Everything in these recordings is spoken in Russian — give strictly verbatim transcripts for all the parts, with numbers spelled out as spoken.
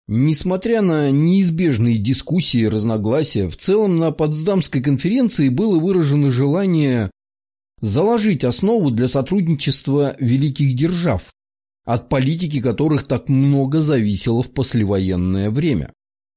Несмотря на неизбежные дискуссии и разногласия, в целом на Потсдамской конференции было выражено желание заложить основу для сотрудничества великих держав, от политики которых так много зависело в послевоенное время.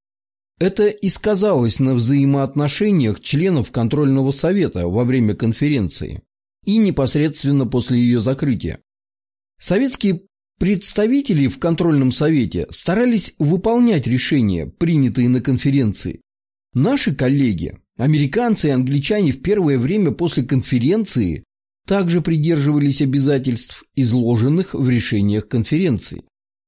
Это и сказалось на взаимоотношениях членов контрольного совета во время конференции и непосредственно после ее закрытия. Советские представители в контрольном совете старались выполнять решения, принятые на конференции. Наши коллеги, американцы и англичане, в первое время после конференции также придерживались обязательств, изложенных в решениях конференции.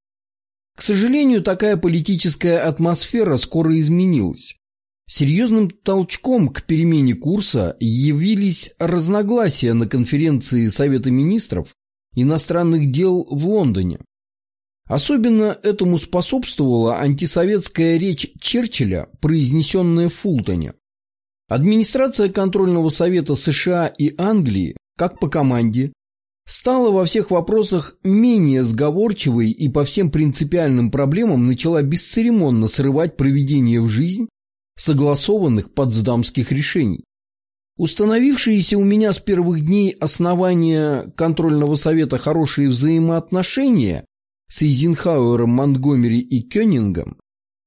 К сожалению, такая политическая атмосфера скоро изменилась. Серьезным толчком к перемене курса явились разногласия на конференции Совета министров иностранных дел в Лондоне. Особенно этому способствовала антисоветская речь Черчилля, произнесенная в Фултоне. Администрация контрольного совета США и Англии, как по команде, стала во всех вопросах менее сговорчивой и по всем принципиальным проблемам начала бесцеремонно срывать проведение в жизнь согласованных потсдамских решений. Установившиеся у меня с первых дней основания контрольного совета хорошие взаимоотношения с Эйзенхауэром, Монтгомери и Кёнигом,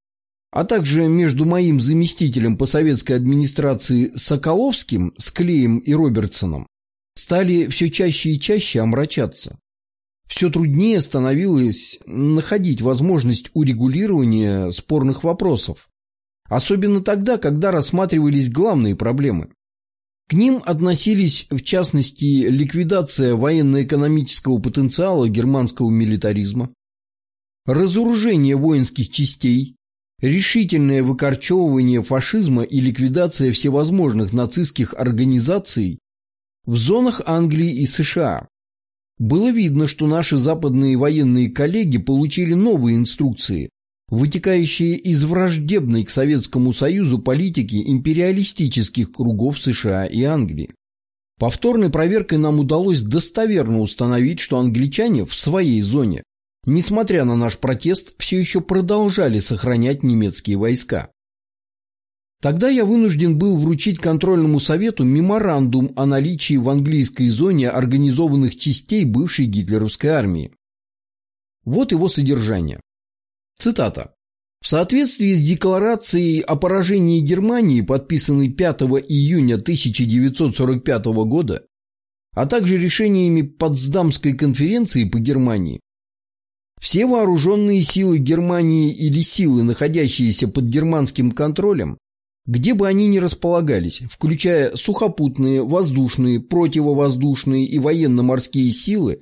а также между моим заместителем по советской администрации Соколовским, Склеем и Робертсоном, стали все чаще и чаще омрачаться. Все труднее становилось находить возможность урегулирования спорных вопросов, особенно тогда, когда рассматривались главные проблемы. К ним относились, в частности, ликвидация военно-экономического потенциала германского милитаризма, разоружение воинских частей, решительное выкорчевывание фашизма и ликвидация всевозможных нацистских организаций в зонах Англии и США. Было видно, что наши западные военные коллеги получили новые инструкции, вытекающие из враждебной к Советскому Союзу политики империалистических кругов США и Англии. Повторной проверкой нам удалось достоверно установить, что англичане в своей зоне, несмотря на наш протест, все еще продолжали сохранять немецкие войска. Тогда я вынужден был вручить контрольному совету меморандум о наличии в английской зоне организованных частей бывшей гитлеровской армии. Вот его содержание. Цитата. В соответствии с декларацией о поражении Германии, подписанной пятого июня тысяча девятьсот сорок пятого года, а также решениями Потсдамской конференции по Германии, все вооруженные силы Германии или силы, находящиеся под германским контролем, где бы они ни располагались, включая сухопутные, воздушные, противовоздушные и военно-морские силы,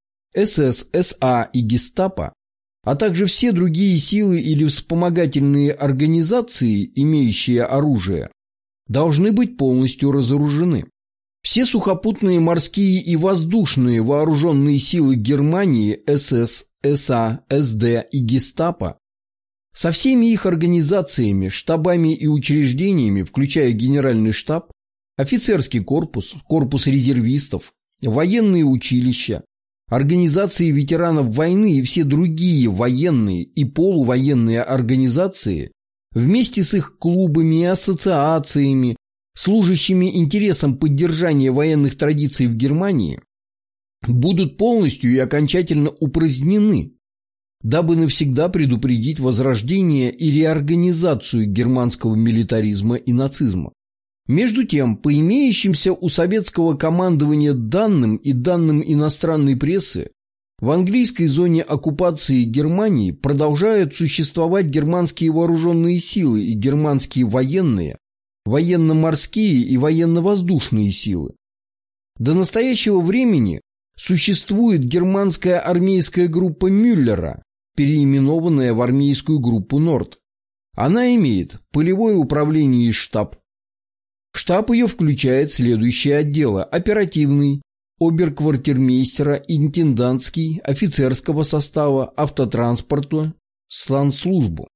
СС, СА и Гестапо, а также все другие силы или вспомогательные организации, имеющие оружие, должны быть полностью разоружены. Все сухопутные, морские и воздушные вооруженные силы Германии, СС, СА, СД и Гестапо, со всеми их организациями, штабами и учреждениями, включая Генеральный штаб, офицерский корпус, корпус резервистов, военные училища, организации ветеранов войны и все другие военные и полувоенные организации, вместе с их клубами и ассоциациями, служащими интересам поддержания военных традиций в Германии, будут полностью и окончательно упразднены, дабы навсегда предупредить возрождение и реорганизацию германского милитаризма и нацизма. Между тем, по имеющимся у советского командования данным и данным иностранной прессы, в английской зоне оккупации Германии продолжают существовать германские вооруженные силы и германские военные, военно-морские и военно-воздушные силы. До настоящего времени существует германская армейская группа Мюллера, переименованная в армейскую группу Норд. Она имеет полевое управление и штаб. Штаб ее включает следующие отделы: оперативный, оберквартирмейстера, интендантский, офицерского состава, автотранспорта, сланслужбу.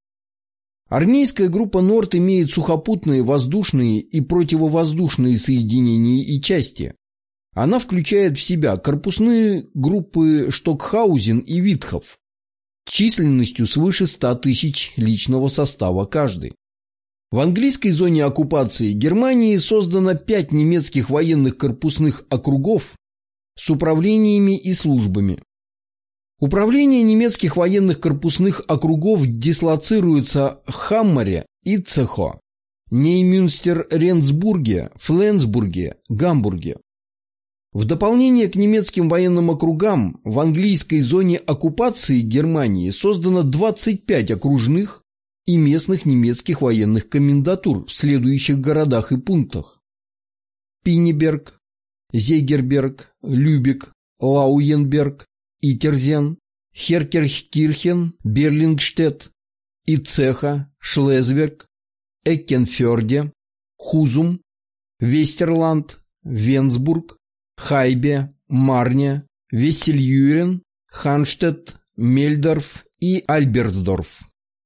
Армейская группа Норд имеет сухопутные, воздушные и противовоздушные соединения и части. Она включает в себя корпусные группы Штокхаузен и Витхоф, численностью свыше ста тысяч личного состава каждый. В английской зоне оккупации Германии создано пять немецких военных корпусных округов с управлениями и службами. Управление немецких военных корпусных округов дислоцируется в Хаммере, Итцехо, Неймюнстер-Ренсбурге, Фленсбурге, Гамбурге. В дополнение к немецким военным округам в английской зоне оккупации Германии создано двадцать пять окружных и местных немецких военных комендатур в следующих городах и пунктах: Пиннеберг, Зегерберг, Любек, Лауенберг, Итерзен, Херкеркирхен, Берлингштедт, Ицеха, Шлезвиг, Эккенфёрде, Хузум, Вестерланд, Венсбург, Хайбе, Марне, Вессельюрен, Ханштедт, Мельдорф и Альберсдорф.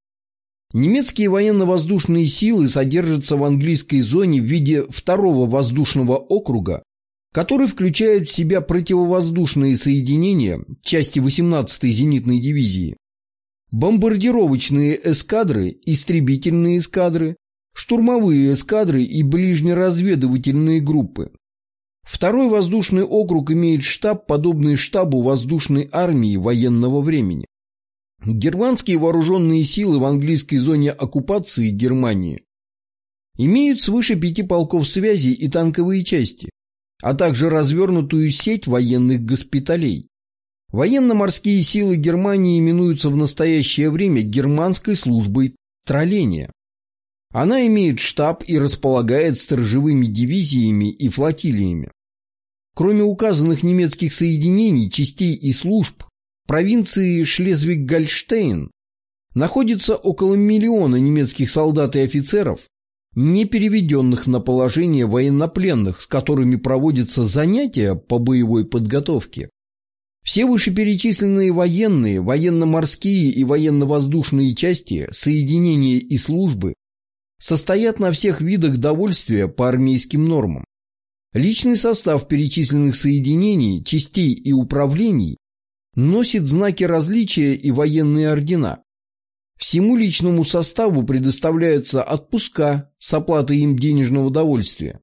Немецкие военно-воздушные силы содержатся в английской зоне в виде второго воздушного округа, который включает в себя противовоздушные соединения части восемнадцатой зенитной дивизии, бомбардировочные эскадры, истребительные эскадры, штурмовые эскадры и ближнеразведывательные группы. Второй воздушный округ имеет штаб, подобный штабу воздушной армии военного времени. Германские вооруженные силы в английской зоне оккупации Германии имеют свыше пяти полков связи и танковые части, а также развернутую сеть военных госпиталей. Военно-морские силы Германии именуются в настоящее время Германской службой тролления. Она имеет штаб и располагает сторожевыми дивизиями и флотилиями. Кроме указанных немецких соединений, частей и служб, в провинции Шлезвиг-Гольштейн находится около миллиона немецких солдат и офицеров, не переведенных на положение военнопленных, с которыми проводятся занятия по боевой подготовке. Все вышеперечисленные военные, военно-морские и военно-воздушные части, соединения и службы состоят на всех видах довольствия по армейским нормам. Личный состав перечисленных соединений, частей и управлений носит знаки различия и военные ордена. Всему личному составу предоставляются отпуска с оплатой им денежного довольствия.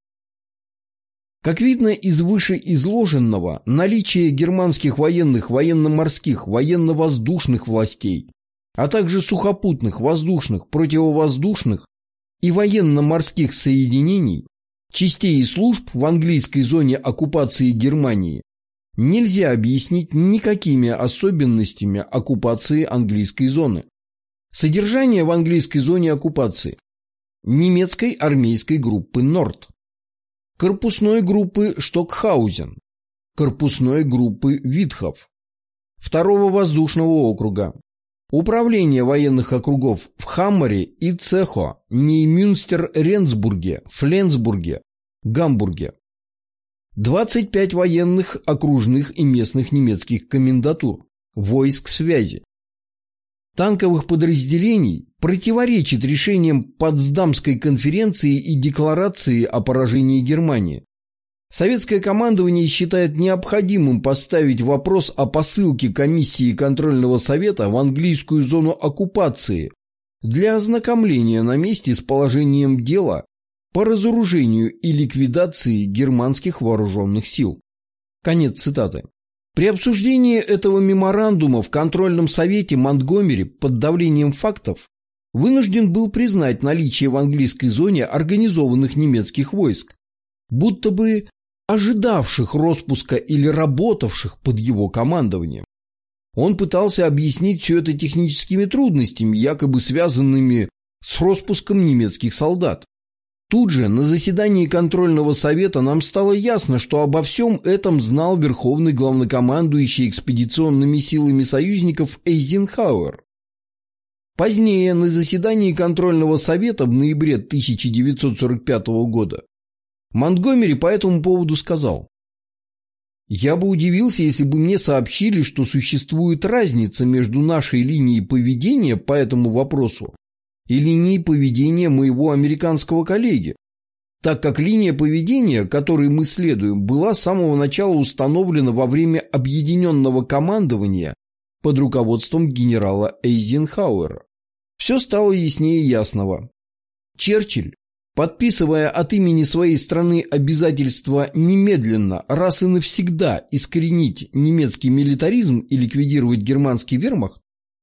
Как видно из вышеизложенного, наличие германских военных, военно-морских, военно-воздушных властей, а также сухопутных, воздушных, противовоздушных и военно-морских соединений, частей и служб в английской зоне оккупации Германии нельзя объяснить никакими особенностями оккупации английской зоны. Содержание в английской зоне оккупации: немецкой армейской группы Норд, корпусной группы Штокхаузен, корпусной группы Витхоф, второго воздушного округа, управление военных округов в Хаммере, Итцехо, Неймюнстер-Ренсбурге, Фленсбурге, Гамбурге, двадцать пять военных окружных и местных немецких комендатур, войск связи, танковых подразделений противоречит решениям Потсдамской конференции и декларации о поражении Германии. Советское командование считает необходимым поставить вопрос о посылке комиссии контрольного совета в английскую зону оккупации для ознакомления на месте с положением дела по разоружению и ликвидации германских вооруженных сил. Конец цитаты. При обсуждении этого меморандума в контрольном совете Монтгомери под давлением фактов вынужден был признать наличие в английской зоне организованных немецких войск, будто бы ожидавших распуска или работавших под его командованием. Он пытался объяснить все это техническими трудностями, якобы связанными с распуском немецких солдат. Тут же на заседании контрольного совета нам стало ясно, что обо всем этом знал верховный главнокомандующий экспедиционными силами союзников Эйзенхауэр. Позднее, на заседании контрольного совета в ноябре тысяча девятьсот сорок пятого года, Монтгомери по этому поводу сказал: «Я бы удивился, если бы мне сообщили, что существует разница между нашей линией поведения по этому вопросу и линией поведения моего американского коллеги, так как линия поведения, которой мы следуем, была с самого начала установлена во время объединенного командования под руководством генерала Эйзенхауэра. Все стало яснее ясного. Черчилль, подписывая от имени своей страны обязательство немедленно, раз и навсегда искоренить немецкий милитаризм и ликвидировать германский вермахт,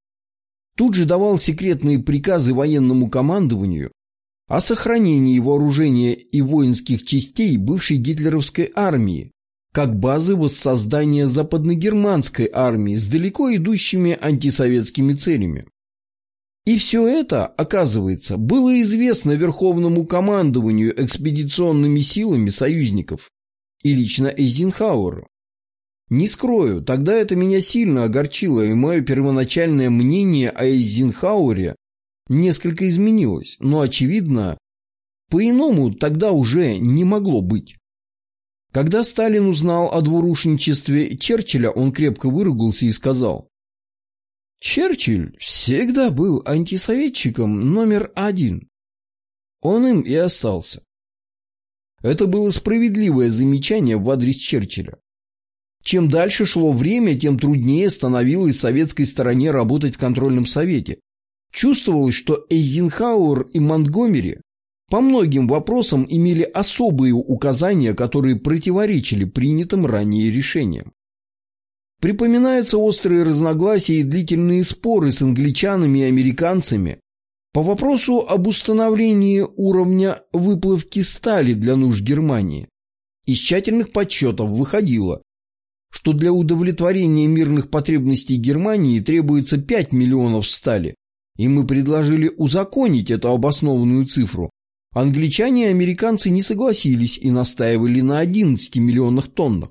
тут же давал секретные приказы военному командованию о сохранении вооружения и воинских частей бывшей гитлеровской армии как базы воссоздания западногерманской армии с далеко идущими антисоветскими целями. И все это, оказывается, было известно Верховному командованию экспедиционными силами союзников и лично Эйзенхауэру. Не скрою, тогда это меня сильно огорчило, и мое первоначальное мнение о Эйзенхауэре несколько изменилось, но, очевидно, по-иному тогда уже не могло быть. Когда Сталин узнал о двурушничестве Черчилля, он крепко выругался и сказал: «Черчилль всегда был антисоветчиком номер один. Он им и остался». Это было справедливое замечание в адрес Черчилля. Чем дальше шло время, тем труднее становилось советской стороне работать в контрольном совете. Чувствовалось, что Эйзенхауэр и Монтгомери по многим вопросам имели особые указания, которые противоречили принятым ранее решениям. Припоминаются острые разногласия и длительные споры с англичанами и американцами по вопросу об установлении уровня выплавки стали для нужд Германии. Из тщательных подсчетов выходило, что для удовлетворения мирных потребностей Германии требуется пять миллионов стали, и мы предложили узаконить эту обоснованную цифру. Англичане и американцы не согласились и настаивали на одиннадцати миллионах тоннах.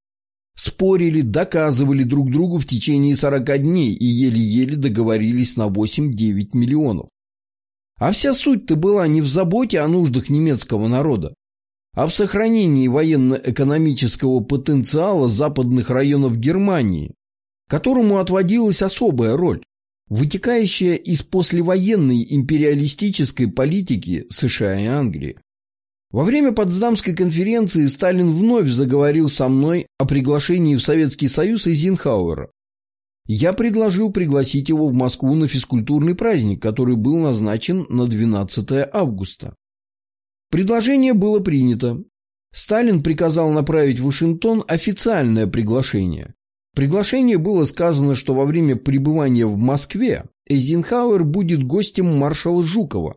Спорили, доказывали друг другу в течение сорока дней и еле-еле договорились на восемь-девять миллионов. А вся суть-то была не в заботе о нуждах немецкого народа, а в сохранении военно-экономического потенциала западных районов Германии, которому отводилась особая роль, вытекающая из послевоенной империалистической политики США и Англии. Во время Потсдамской конференции Сталин вновь заговорил со мной о приглашении в Советский Союз Эйзенхауэра. Я предложил пригласить его в Москву на физкультурный праздник, который был назначен на двенадцатое августа. Предложение было принято. Сталин приказал направить в Вашингтон официальное приглашение. В приглашении было сказано, что во время пребывания в Москве Эйзенхауэр будет гостем маршала Жукова.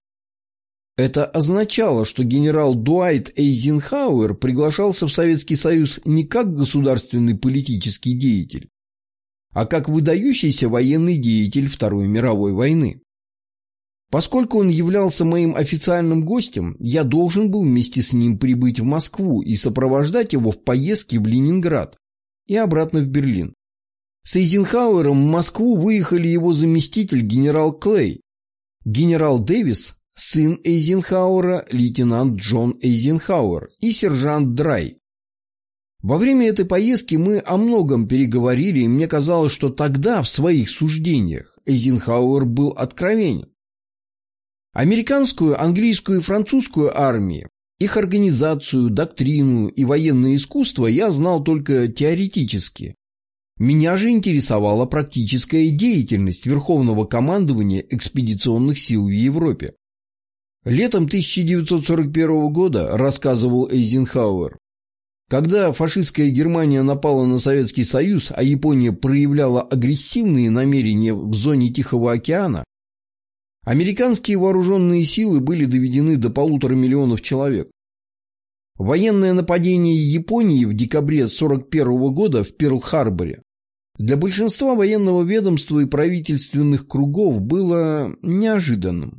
Это означало, что генерал Дуайт Эйзенхауэр приглашался в Советский Союз не как государственный политический деятель, а как выдающийся военный деятель Второй мировой войны. Поскольку он являлся моим официальным гостем, я должен был вместе с ним прибыть в Москву и сопровождать его в поездке в Ленинград и обратно в Берлин. С Эйзенхауэром в Москву выехали его заместитель генерал Клей, генерал Дэвис, сын Эйзенхауэра, лейтенант Джон Эйзенхауэр и сержант Драй. Во время этой поездки мы о многом переговорили, и мне казалось, что тогда в своих суждениях Эйзенхауэр был откровенен. Американскую, английскую и французскую армии, их организацию, доктрину и военное искусство я знал только теоретически. Меня же интересовала практическая деятельность Верховного командования экспедиционных сил в Европе. Летом тысяча девятьсот сорок первого года, рассказывал Эйзенхауэр, когда фашистская Германия напала на Советский Союз, а Япония проявляла агрессивные намерения в зоне Тихого океана, американские вооруженные силы были доведены до полутора миллионов человек. Военное нападение Японии в декабре сорок первого года в Перл-Харборе для большинства военного ведомства и правительственных кругов было неожиданным.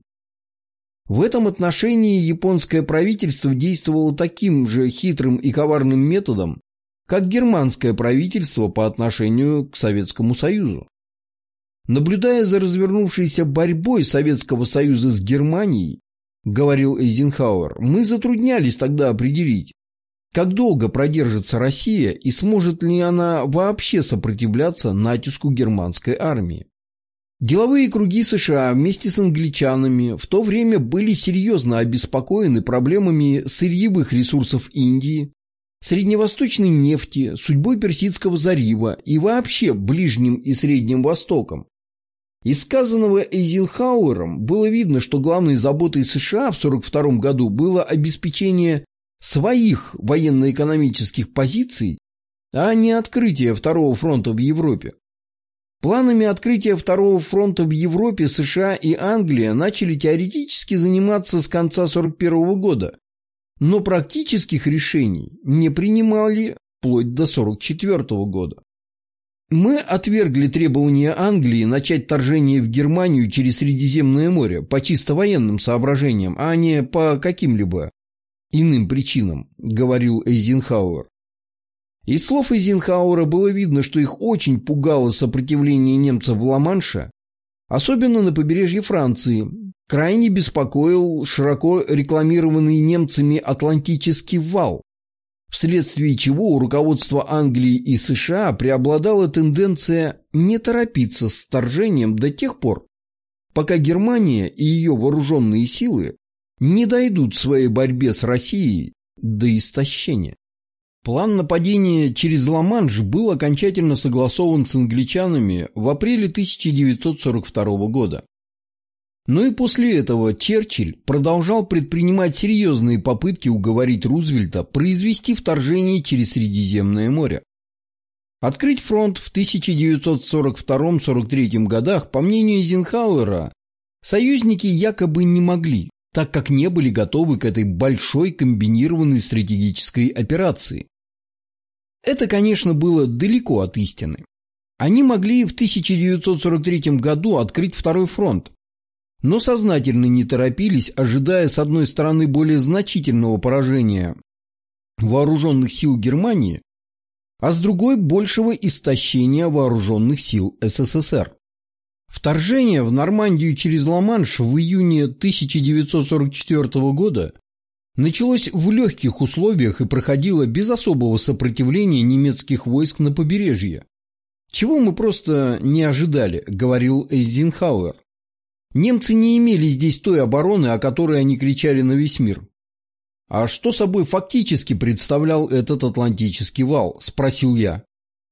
В этом отношении японское правительство действовало таким же хитрым и коварным методом, как германское правительство по отношению к Советскому Союзу. Наблюдая за развернувшейся борьбой Советского Союза с Германией, говорил Эйзенхауэр, мы затруднялись тогда определить, как долго продержится Россия и сможет ли она вообще сопротивляться натиску германской армии. Деловые круги США вместе с англичанами в то время были серьезно обеспокоены проблемами сырьевых ресурсов Индии, средневосточной нефти, судьбой Персидского залива и вообще Ближним и Средним Востоком. Из сказанного Эйзенхауэром было видно, что главной заботой США в сорок втором году было обеспечение своих военно-экономических позиций, а не открытие Второго фронта в Европе. Планами открытия Второго фронта в Европе США и Англия начали теоретически заниматься с конца сорок первого года, но практических решений не принимали вплоть до сорок четвертого года. Мы отвергли требования Англии начать вторжение в Германию через Средиземное море по чисто военным соображениям, а не по каким-либо иным причинам, говорил Эйзенхауэр. Из слов Эйзенхауэра было видно, что их очень пугало сопротивление немцев в Ла-Манше, особенно на побережье Франции. Крайне беспокоил широко рекламированный немцами Атлантический вал, вследствие чего у руководства Англии и США преобладала тенденция не торопиться с вторжением до тех пор, пока Германия и ее вооруженные силы не дойдут в своей борьбе с Россией до истощения. План нападения через Ла-Манш был окончательно согласован с англичанами в апреле тысяча девятьсот сорок второго года. Но и после этого Черчилль продолжал предпринимать серьезные попытки уговорить Рузвельта произвести вторжение через Средиземное море. Открыть фронт в тысяча девятьсот сорок втором — сорок третьем годах, по мнению Эйзенхауэра, союзники якобы не могли, так как не были готовы к этой большой комбинированной стратегической операции. Это, конечно, было далеко от истины. Они могли в тысяча девятьсот сорок третьем году открыть второй фронт, но сознательно не торопились, ожидая с одной стороны более значительного поражения вооруженных сил Германии, а с другой большего истощения вооруженных сил СССР. Вторжение в Нормандию через Ла-Манш в июне тысяча девятьсот сорок четвертого года началось в легких условиях и проходило без особого сопротивления немецких войск на побережье. «Чего мы просто не ожидали», — говорил Эйзенхауэр. «Немцы не имели здесь той обороны, о которой они кричали на весь мир». «А что собой фактически представлял этот Атлантический вал?» — спросил я.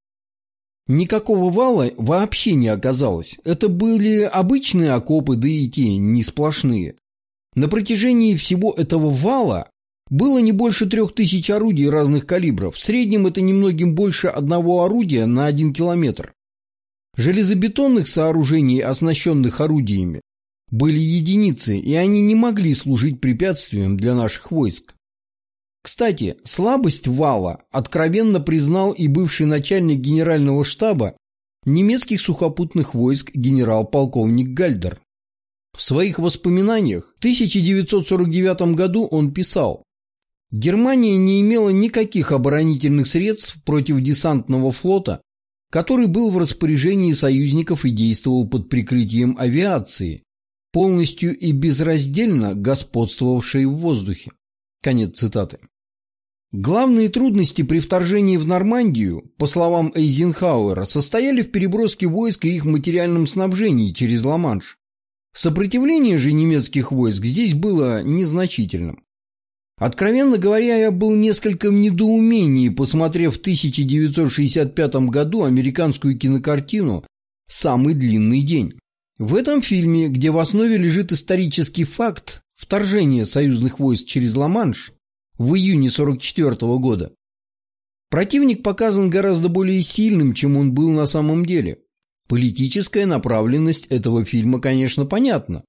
Никакого вала вообще не оказалось. Это были обычные окопы, да и те не сплошные. На протяжении всего этого вала было не больше трех тысяч орудий разных калибров. В среднем это немногим больше одного орудия на один километр. Железобетонных сооружений, оснащенных орудиями, были единицы, и они не могли служить препятствием для наших войск. Кстати, слабость вала откровенно признал и бывший начальник генерального штаба немецких сухопутных войск генерал-полковник Гальдер. В своих воспоминаниях в тысяча девятьсот сорок девятом году он писал: «Германия не имела никаких оборонительных средств против десантного флота, который был в распоряжении союзников и действовал под прикрытием авиации, полностью и безраздельно господствовавшей в воздухе». Конец цитаты. Главные трудности при вторжении в Нормандию, по словам Эйзенхауэра, состояли в переброске войск и их материальном снабжении через Ла-Манш. Сопротивление же немецких войск здесь было незначительным. Откровенно говоря, я был несколько в недоумении, посмотрев в тысяча девятьсот шестьдесят пятом году американскую кинокартину «Самый длинный день». В этом фильме, где в основе лежит исторический факт вторжения союзных войск через Ла-Манш в июне сорок четвертого года, противник показан гораздо более сильным, чем он был на самом деле. Политическая направленность этого фильма, конечно, понятна,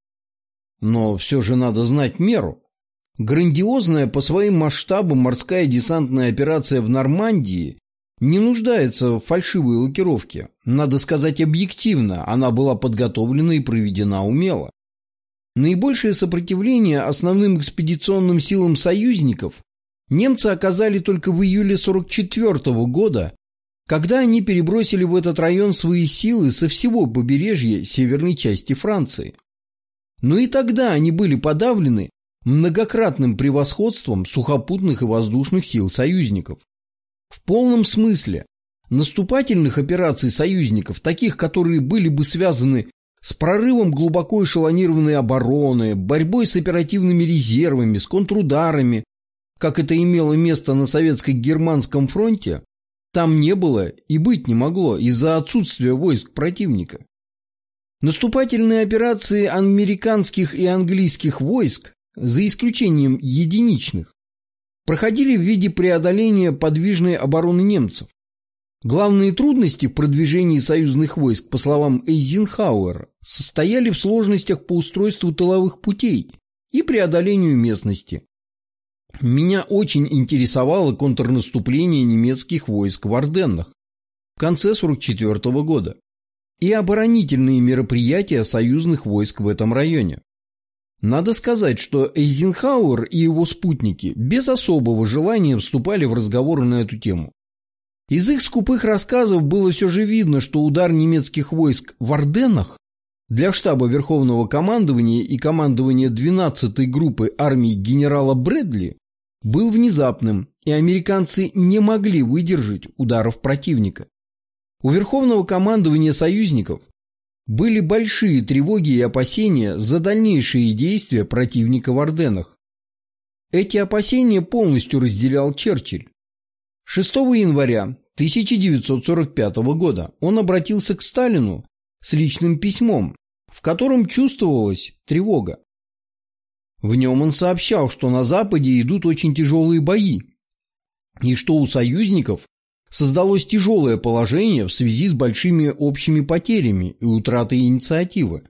но все же надо знать меру. Грандиозная по своим масштабам морская десантная операция в Нормандии не нуждается в фальшивой лакировке. Надо сказать объективно, она была подготовлена и проведена умело. Наибольшее сопротивление основным экспедиционным силам союзников немцы оказали только в июле сорок четвертого года, когда они перебросили в этот район свои силы со всего побережья северной части Франции. Но и тогда они были подавлены многократным превосходством сухопутных и воздушных сил союзников. В полном смысле наступательных операций союзников, таких, которые были бы связаны с прорывом глубоко эшелонированной обороны, борьбой с оперативными резервами, с контрударами, как это имело место на Советско-Германском фронте, там не было и быть не могло из-за отсутствия войск противника. Наступательные операции американских и английских войск, за исключением единичных, проходили в виде преодоления подвижной обороны немцев. Главные трудности в продвижении союзных войск, по словам Эйзенхауэра, состояли в сложностях по устройству тыловых путей и преодолению местности. Меня очень интересовало контрнаступление немецких войск в Арденнах в конце сорок четвёртого года и оборонительные мероприятия союзных войск в этом районе. Надо сказать, что Эйзенхауэр и его спутники без особого желания вступали в разговоры на эту тему. Из их скупых рассказов было все же видно, что удар немецких войск в Арденнах для штаба Верховного командования и командования двенадцатой группы армии генерала Брэдли был внезапным, и американцы не могли выдержать ударов противника. У Верховного командования союзников были большие тревоги и опасения за дальнейшие действия противника в Арденнах. Эти опасения полностью разделял Черчилль. шестого января тысяча девятьсот сорок пятого года он обратился к Сталину с личным письмом, в котором чувствовалась тревога. В нем он сообщал, что на Западе идут очень тяжелые бои, и что у союзников создалось тяжелое положение в связи с большими общими потерями и утратой инициативы.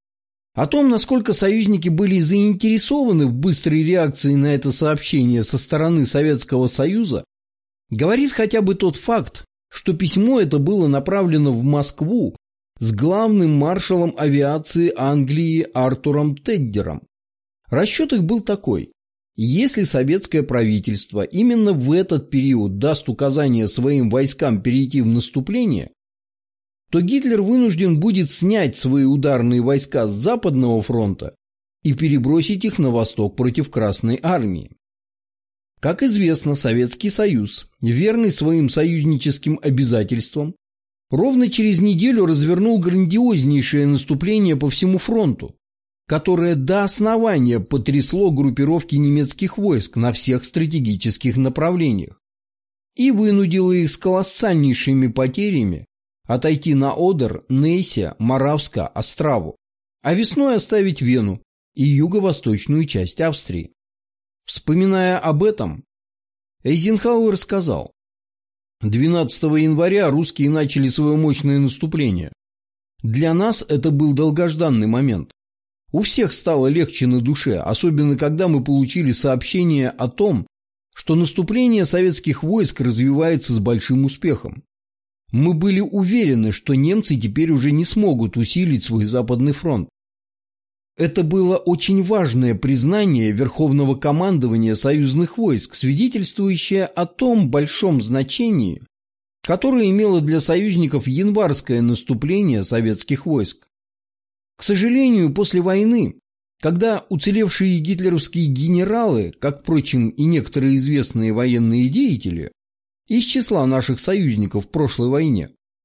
О том, насколько союзники были заинтересованы в быстрой реакции на это сообщение со стороны Советского Союза, говорит хотя бы тот факт, что письмо это было направлено в Москву с главным маршалом авиации Англии Артуром Теддером. Расчет их был такой: если советское правительство именно в этот период даст указание своим войскам перейти в наступление, то Гитлер вынужден будет снять свои ударные войска с Западного фронта и перебросить их на восток против Красной армии. Как известно, Советский Союз, верный своим союзническим обязательствам, ровно через неделю развернул грандиознейшее наступление по всему фронту, которое до основания потрясло группировки немецких войск на всех стратегических направлениях и вынудило их с колоссальнейшими потерями отойти на Одер, Нейсе, Моравско, Остраву, а весной оставить Вену и юго-восточную часть Австрии. Вспоминая об этом, Эйзенхауэр сказал: двенадцатого января русские начали свое мощное наступление. Для нас это был долгожданный момент. У всех стало легче на душе, особенно когда мы получили сообщение о том, что наступление советских войск развивается с большим успехом. Мы были уверены, что немцы теперь уже не смогут усилить свой Западный фронт. Это было очень важное признание Верховного командования союзных войск, свидетельствующее о том большом значении, которое имело для союзников январское наступление советских войск. К сожалению, после войны, когда уцелевшие гитлеровские генералы, как, впрочем, и некоторые известные военные деятели, из числа наших союзников в прошлой войне,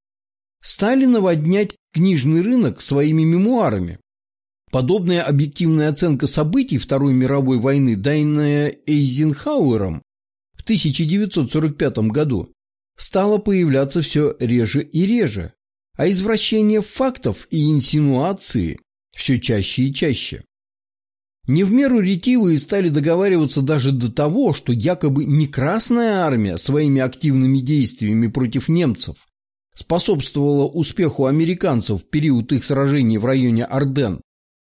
стали наводнять книжный рынок своими мемуарами, подобная объективная оценка событий Второй мировой войны, данная Эйзенхауэром в тысяча девятьсот сорок пятом году, стала появляться все реже и реже, а извращение фактов и инсинуации все чаще и чаще. Не в меру ретивые стали договариваться даже до того, что якобы не Красная армия своими активными действиями против немцев способствовала успеху американцев в период их сражений в районе Арденн,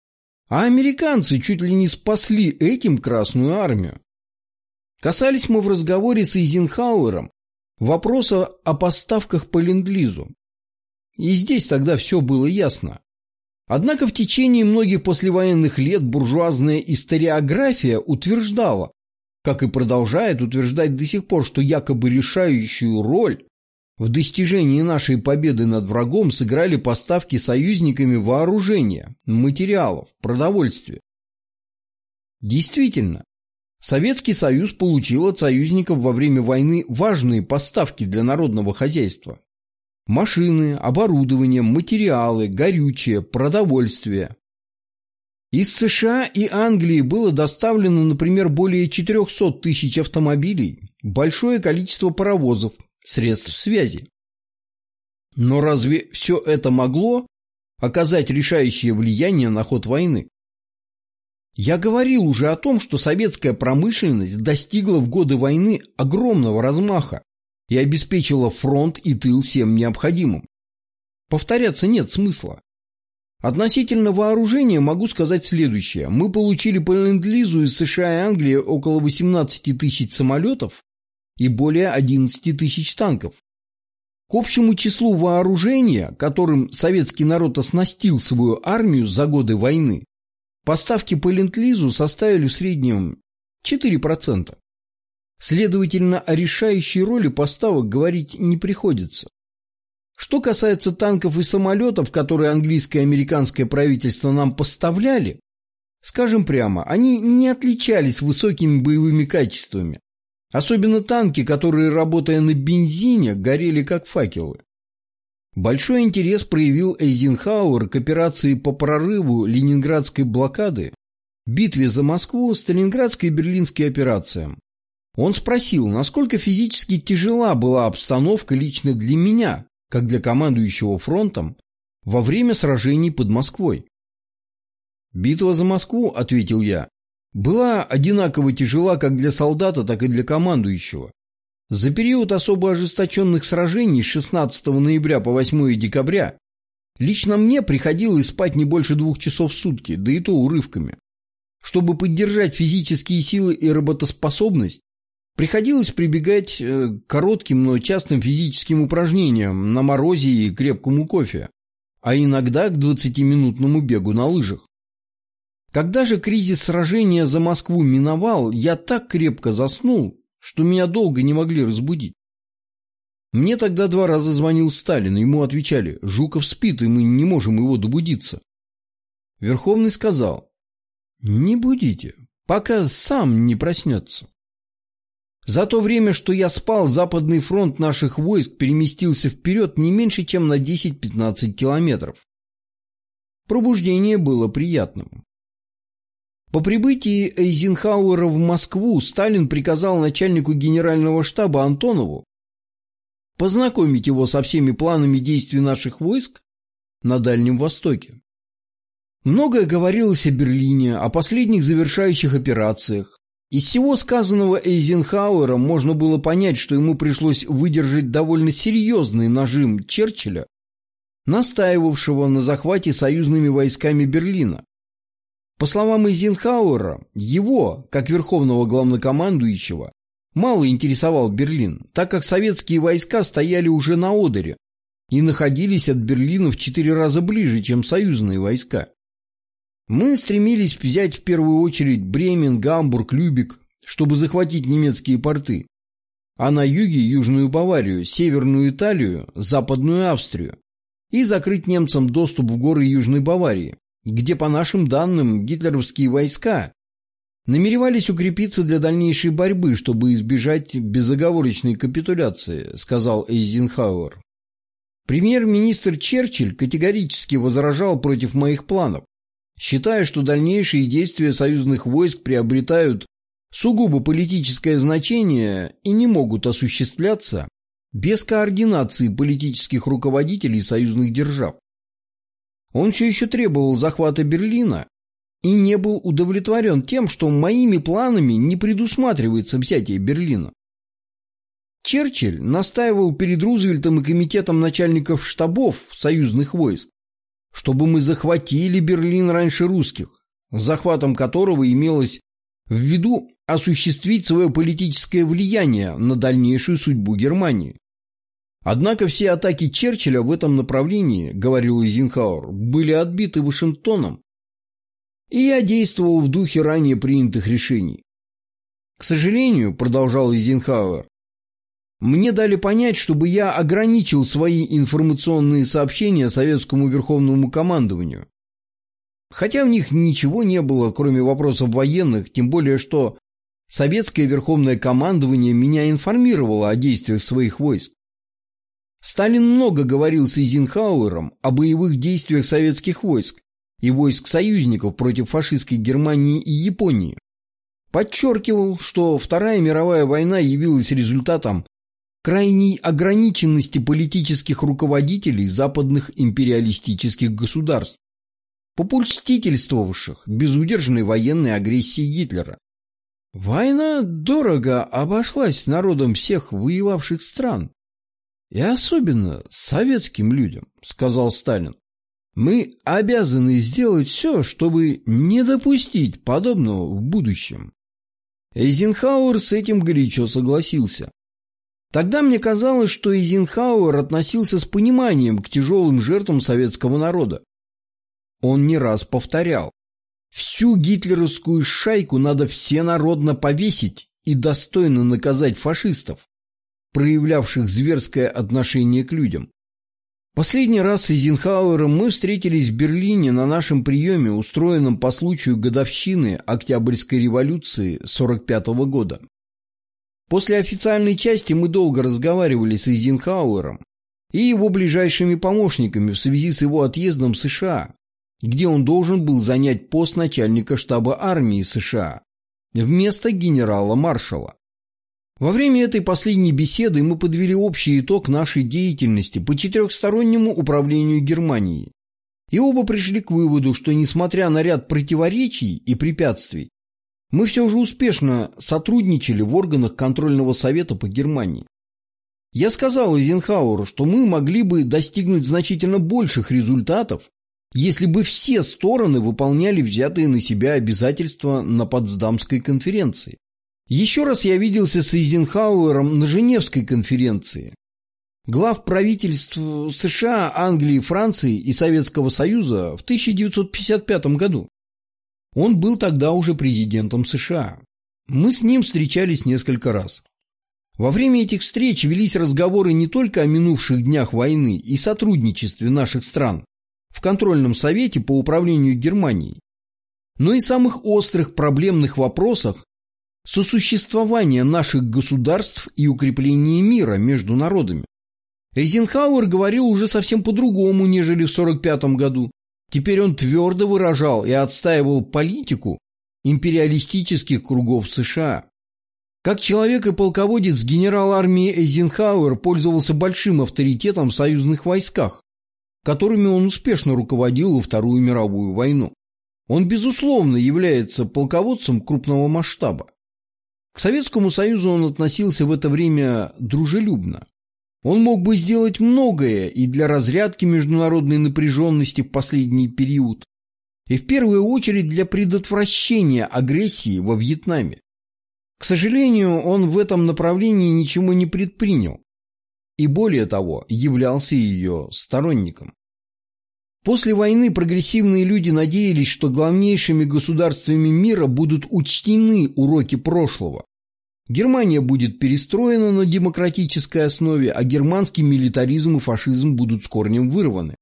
а американцы чуть ли не спасли этим Красную армию. Касались мы в разговоре с Эйзенхауэром вопроса о поставках по ленд-лизу. И здесь тогда все было ясно. Однако в течение многих послевоенных лет буржуазная историография утверждала, как и продолжает утверждать до сих пор, что якобы решающую роль в достижении нашей победы над врагом сыграли поставки союзниками вооружения, материалов, продовольствия. Действительно, Советский Союз получил от союзников во время войны важные поставки для народного хозяйства. Машины, оборудование, материалы, горючее, продовольствие. Из США и Англии было доставлено, например, более четыреста тысяч автомобилей, большое количество паровозов, средств связи. Но разве все это могло оказать решающее влияние на ход войны? Я говорил уже о том, что советская промышленность достигла в годы войны огромного размаха и обеспечила фронт и тыл всем необходимым. Повторяться нет смысла. Относительно вооружения могу сказать следующее. Мы получили по ленд-лизу из США и Англии около восемнадцати тысяч самолетов и более одиннадцати тысяч танков. К общему числу вооружения, которым советский народ оснастил свою армию за годы войны, поставки по ленд-лизу составили в среднем четыре процента. Следовательно, о решающей роли поставок говорить не приходится. Что касается танков и самолетов, которые английское и американское правительство нам поставляли, скажем прямо, они не отличались высокими боевыми качествами. Особенно танки, которые, работая на бензине, горели как факелы. Большой интерес проявил Эйзенхауэр к операции по прорыву Ленинградской блокады, битве за Москву, Сталинградской и Берлинской операциям. Он спросил, насколько физически тяжела была обстановка лично для меня, как для командующего фронтом, во время сражений под Москвой. «Битва за Москву, — ответил я, — была одинаково тяжела как для солдата, так и для командующего. За период особо ожесточенных сражений с шестнадцатого ноября по восьмое декабря лично мне приходилось спать не больше двух часов в сутки, да и то урывками. Чтобы поддержать физические силы и работоспособность, приходилось прибегать к коротким, но частым физическим упражнениям на морозе и крепкому кофе, а иногда к двадцатиминутному бегу на лыжах. Когда же кризис сражения за Москву миновал, я так крепко заснул, что меня долго не могли разбудить. Мне тогда два раза звонил Сталин, ему отвечали: «Жуков спит, и мы не можем его добудиться». Верховный сказал: «Не будите, пока сам не проснется». За то время, что я спал, Западный фронт наших войск переместился вперед не меньше, чем на десять-пятнадцать километров. Пробуждение было приятным. По прибытии Эйзенхауэра в Москву Сталин приказал начальнику генерального штаба Антонову познакомить его со всеми планами действий наших войск на Дальнем Востоке. Многое говорилось о Берлине, о последних завершающих операциях. Из всего сказанного Эйзенхауэром можно было понять, что ему пришлось выдержать довольно серьезный нажим Черчилля, настаивавшего на захвате союзными войсками Берлина. По словам Эйзенхауэра, его, как верховного главнокомандующего, мало интересовал Берлин, так как советские войска стояли уже на Одере и находились от Берлина в четыре раза ближе, чем союзные войска. Мы стремились взять в первую очередь Бремен, Гамбург, Любек, чтобы захватить немецкие порты, а на юге Южную Баварию, Северную Италию, Западную Австрию и закрыть немцам доступ в горы Южной Баварии, где, по нашим данным, гитлеровские войска намеревались укрепиться для дальнейшей борьбы, чтобы избежать безоговорочной капитуляции, сказал Эйзенхауэр. Премьер-министр Черчилль категорически возражал против моих планов, считая, что дальнейшие действия союзных войск приобретают сугубо политическое значение и не могут осуществляться без координации политических руководителей союзных держав. Он все еще требовал захвата Берлина и не был удовлетворен тем, что моими планами не предусматривается взятие Берлина. Черчилль настаивал перед Рузвельтом и комитетом начальников штабов союзных войск, чтобы мы захватили Берлин раньше русских, с захватом которого имелось в виду осуществить свое политическое влияние на дальнейшую судьбу Германии. Однако все атаки Черчилля в этом направлении, говорил Эйзенхауэр, были отбиты Вашингтоном, и я действовал в духе ранее принятых решений. К сожалению, продолжал Эйзенхауэр, мне дали понять, чтобы я ограничил свои информационные сообщения советскому верховному командованию. Хотя в них ничего не было, кроме вопросов военных, тем более что советское верховное командование меня информировало о действиях своих войск. Сталин много говорил с Эйзенхауэром о боевых действиях советских войск и войск союзников против фашистской Германии и Японии, подчеркивал, что Вторая мировая война явилась результатом крайней ограниченности политических руководителей западных империалистических государств, попустительствовавших безудержной военной агрессии Гитлера. Война дорого обошлась народам всех воевавших стран, и особенно советским людям, сказал Сталин. Мы обязаны сделать все, чтобы не допустить подобного в будущем. Эйзенхауэр с этим горячо согласился. Тогда мне казалось, что Эйзенхауэр относился с пониманием к тяжелым жертвам советского народа. Он не раз повторял: всю гитлеровскую шайку надо всенародно повесить и достойно наказать фашистов, проявлявших зверское отношение к людям. Последний раз с Эйзенхауэром мы встретились в Берлине на нашем приеме, устроенном по случаю годовщины Октябрьской революции сорок пятого года. После официальной части мы долго разговаривали с Эйзенхауэром и его ближайшими помощниками в связи с его отъездом в США, где он должен был занять пост начальника штаба армии США вместо генерала-маршала. Во время этой последней беседы мы подвели общий итог нашей деятельности по четырехстороннему управлению Германией, и оба пришли к выводу, что, несмотря на ряд противоречий и препятствий, мы все же успешно сотрудничали в органах контрольного совета по Германии. Я сказал Эйзенхауэру, что мы могли бы достигнуть значительно больших результатов, если бы все стороны выполняли взятые на себя обязательства на Потсдамской конференции. Еще раз я виделся с Эйзенхауэром на Женевской конференции. Глав правительств США, Англии, Франции и Советского Союза в тысяча девятьсот пятьдесят пятом году. Он был тогда уже президентом США. Мы с ним встречались несколько раз. Во время этих встреч велись разговоры не только о минувших днях войны и сотрудничестве наших стран в контрольном совете по управлению Германией, но и самых острых проблемных вопросах сосуществования наших государств и укрепления мира между народами. Эйзенхауэр говорил уже совсем по-другому, нежели в сорок пятом году. Теперь он твердо выражал и отстаивал политику империалистических кругов США. Как человек и полководец, генерал армии Эйзенхауэр пользовался большим авторитетом в союзных войсках, которыми он успешно руководил во Вторую мировую войну. Он, безусловно, является полководцем крупного масштаба. К Советскому Союзу он относился в это время дружелюбно. Он мог бы сделать многое и для разрядки международной напряженности в последний период, и в первую очередь для предотвращения агрессии во Вьетнаме. К сожалению, он в этом направлении ничего не предпринял, и более того, являлся ее сторонником. После войны прогрессивные люди надеялись, что главнейшими государствами мира будут учтены уроки прошлого. Германия будет перестроена на демократической основе, а германский милитаризм и фашизм будут с корнем вырваны.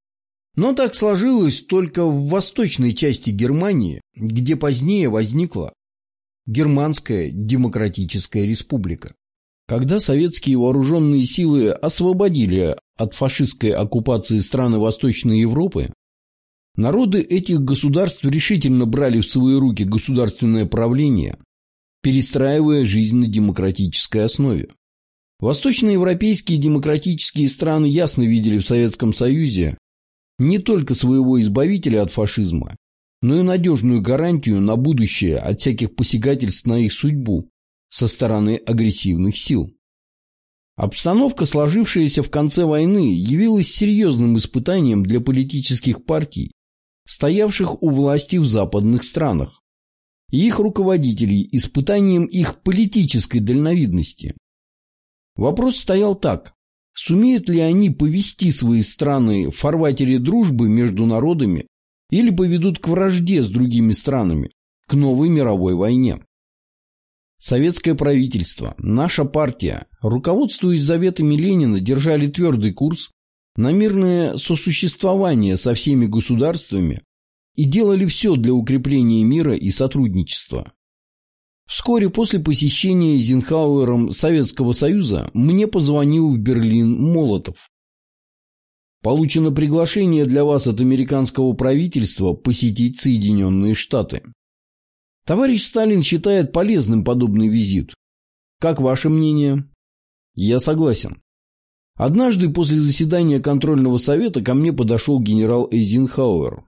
Но так сложилось только в восточной части Германии, где позднее возникла Германская Демократическая Республика. Когда советские вооруженные силы освободили от фашистской оккупации страны Восточной Европы, народы этих государств решительно брали в свои руки государственное правление, перестраивая жизнь на демократической основе. Восточноевропейские демократические страны ясно видели в Советском Союзе не только своего избавителя от фашизма, но и надежную гарантию на будущее от всяких посягательств на их судьбу со стороны агрессивных сил. Обстановка, сложившаяся в конце войны, явилась серьезным испытанием для политических партий, стоявших у власти в западных странах, и их руководителей, испытанием их политической дальновидности. Вопрос стоял так: сумеют ли они повести свои страны в фарватере дружбы между народами или поведут к вражде с другими странами, к новой мировой войне? Советское правительство, наша партия, руководствуясь заветами Ленина, держали твердый курс на мирное сосуществование со всеми государствами и делали все для укрепления мира и сотрудничества. Вскоре после посещения Эйзенхауэром Советского Союза мне позвонил в Берлин Молотов. Получено приглашение для вас от американского правительства посетить Соединенные Штаты. Товарищ Сталин считает полезным подобный визит. Как ваше мнение? Я согласен. Однажды после заседания контрольного совета ко мне подошел генерал Эйзенхауэр.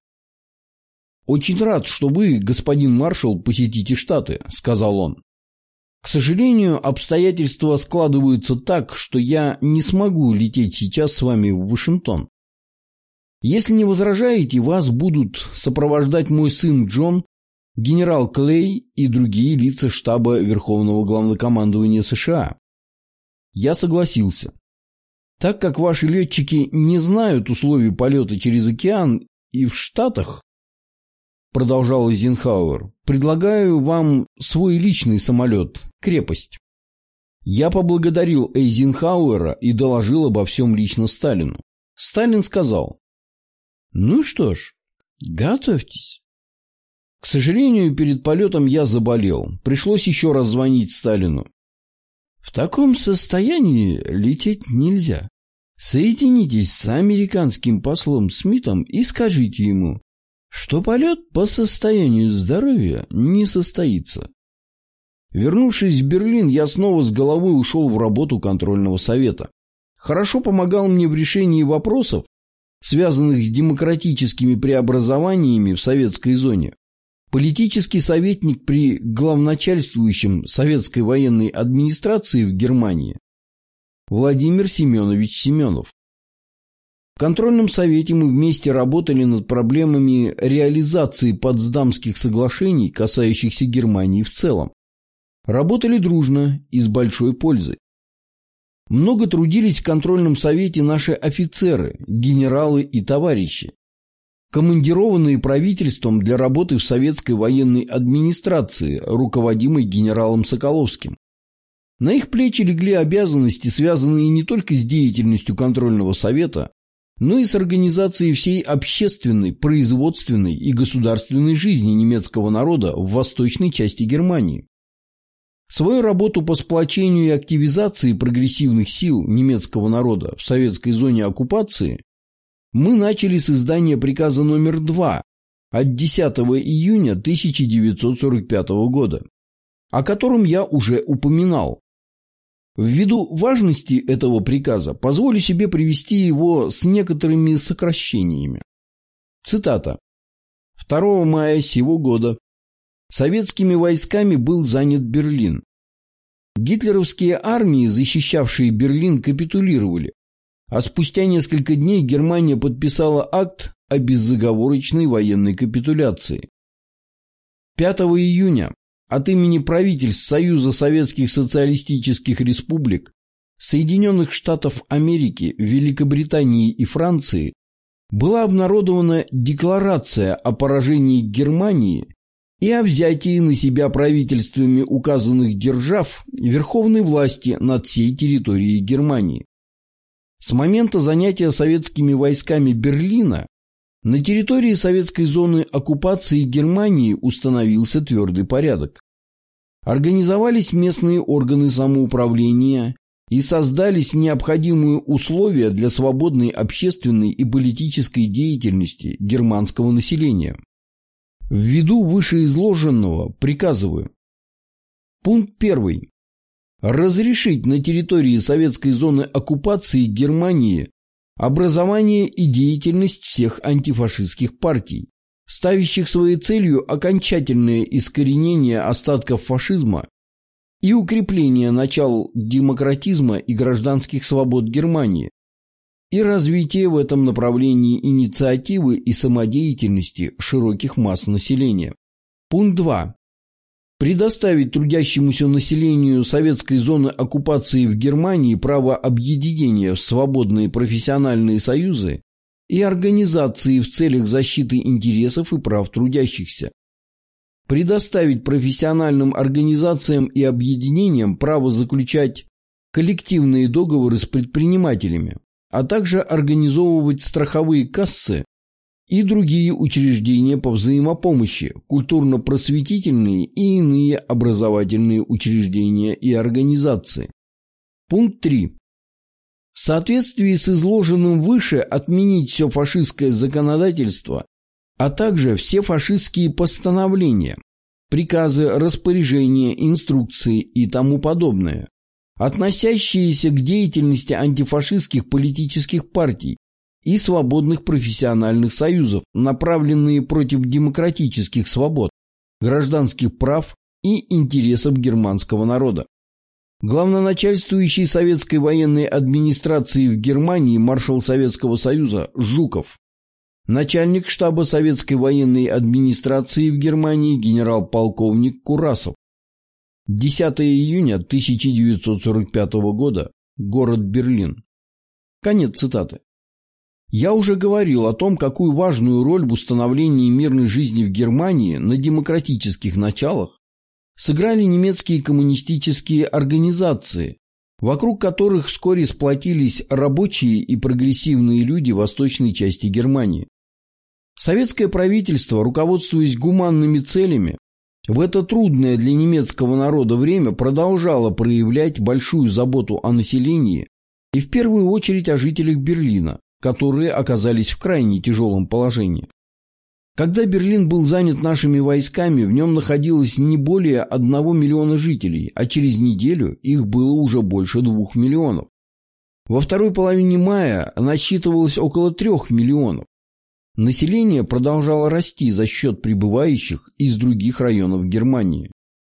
«Очень рад, что вы, господин маршал, посетите Штаты», — сказал он. «К сожалению, обстоятельства складываются так, что я не смогу лететь сейчас с вами в Вашингтон. Если не возражаете, вас будут сопровождать мой сын Джон, генерал Клей и другие лица штаба Верховного Главнокомандования США». Я согласился. Так как ваши летчики не знают условий полета через океан и в Штатах, продолжал Эйзенхауэр, предлагаю вам свой личный самолет «Крепость». Я поблагодарил Эйзенхауэра и доложил обо всем лично Сталину. Сталин сказал: «Ну что ж, готовьтесь». К сожалению, перед полетом я заболел. Пришлось еще раз звонить Сталину. «В таком состоянии лететь нельзя. Соединитесь с американским послом Смитом и скажите ему, что полет по состоянию здоровья не состоится». Вернувшись в Берлин, я снова с головой ушел в работу контрольного совета. Хорошо помогал мне в решении вопросов, связанных с демократическими преобразованиями в советской зоне, политический советник при главначальствующем советской военной администрации в Германии Владимир Семенович Семенов. В контрольном совете мы вместе работали над проблемами реализации Потсдамских соглашений, касающихся Германии в целом. Работали дружно и с большой пользой. Много трудились в контрольном совете наши офицеры, генералы и товарищи, командированные правительством для работы в советской военной администрации, руководимой генералом Соколовским. На их плечи легли обязанности, связанные не только с деятельностью контрольного совета, но и с организацией всей общественной, производственной и государственной жизни немецкого народа в восточной части Германии. Свою работу по сплочению и активизации прогрессивных сил немецкого народа в советской зоне оккупации мы начали с издания приказа номер два от десятого июня тысяча девятьсот сорок пятого года, о котором я уже упоминал. Ввиду важности этого приказа позволю себе привести его с некоторыми сокращениями. Цитата. второго мая сего года советскими войсками был занят Берлин. Гитлеровские армии, защищавшие Берлин, капитулировали, а спустя несколько дней Германия подписала акт о безоговорочной военной капитуляции. пятого июня от имени правительств Союза Советских Социалистических Республик, Соединенных Штатов Америки, Великобритании и Франции была обнародована декларация о поражении Германии и о взятии на себя правительствами указанных держав верховной власти над всей территорией Германии. С момента занятия советскими войсками Берлина на территории советской зоны оккупации Германии установился твердый порядок. Организовались местные органы самоуправления и создались необходимые условия для свободной общественной и политической деятельности германского населения. Ввиду вышеизложенного приказываю. Пункт первый. Разрешить на территории советской зоны оккупации Германии образование и деятельность всех антифашистских партий, ставящих своей целью окончательное искоренение остатков фашизма и укрепление начал демократизма и гражданских свобод Германии, и развитие в этом направлении инициативы и самодеятельности широких масс населения. Пункт два. Предоставить трудящемуся населению советской зоны оккупации в Германии право объединения в свободные профессиональные союзы и организации в целях защиты интересов и прав трудящихся. Предоставить профессиональным организациям и объединениям право заключать коллективные договоры с предпринимателями, а также организовывать страховые кассы и другие учреждения по взаимопомощи, культурно-просветительные и иные образовательные учреждения и организации. Пункт три. В соответствии с изложенным выше отменить все фашистское законодательство, а также все фашистские постановления, приказы, распоряжения, инструкции и тому подобное, относящиеся к деятельности антифашистских политических партий и свободных профессиональных союзов, направленные против демократических свобод, гражданских прав и интересов германского народа. Главноначальствующий советской военной администрации в Германии маршал Советского Союза Жуков, начальник штаба советской военной администрации в Германии генерал-полковник Курасов. десятого июня тысяча девятьсот сорок пятого года. Город Берлин. Конец цитаты. Я уже говорил о том, какую важную роль в установлении мирной жизни в Германии на демократических началах сыграли немецкие коммунистические организации, вокруг которых вскоре сплотились рабочие и прогрессивные люди восточной части Германии. Советское правительство, руководствуясь гуманными целями, в это трудное для немецкого народа время продолжало проявлять большую заботу о населении и в первую очередь о жителях Берлина, которые оказались в крайне тяжелом положении. Когда Берлин был занят нашими войсками, в нем находилось не более одного миллиона жителей, а через неделю их было уже больше двух миллионов. Во второй половине мая насчитывалось около трех миллионов. Население продолжало расти за счет прибывающих из других районов Германии.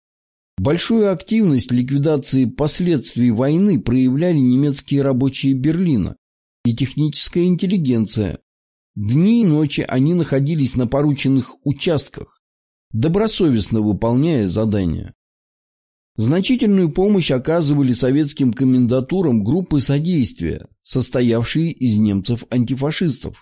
Большую активность в ликвидации последствий войны проявляли немецкие рабочие Берлина и техническая интеллигенция. Дни и ночи они находились на порученных участках, добросовестно выполняя задания. Значительную помощь оказывали советским комендатурам группы содействия, состоявшие из немцев-антифашистов.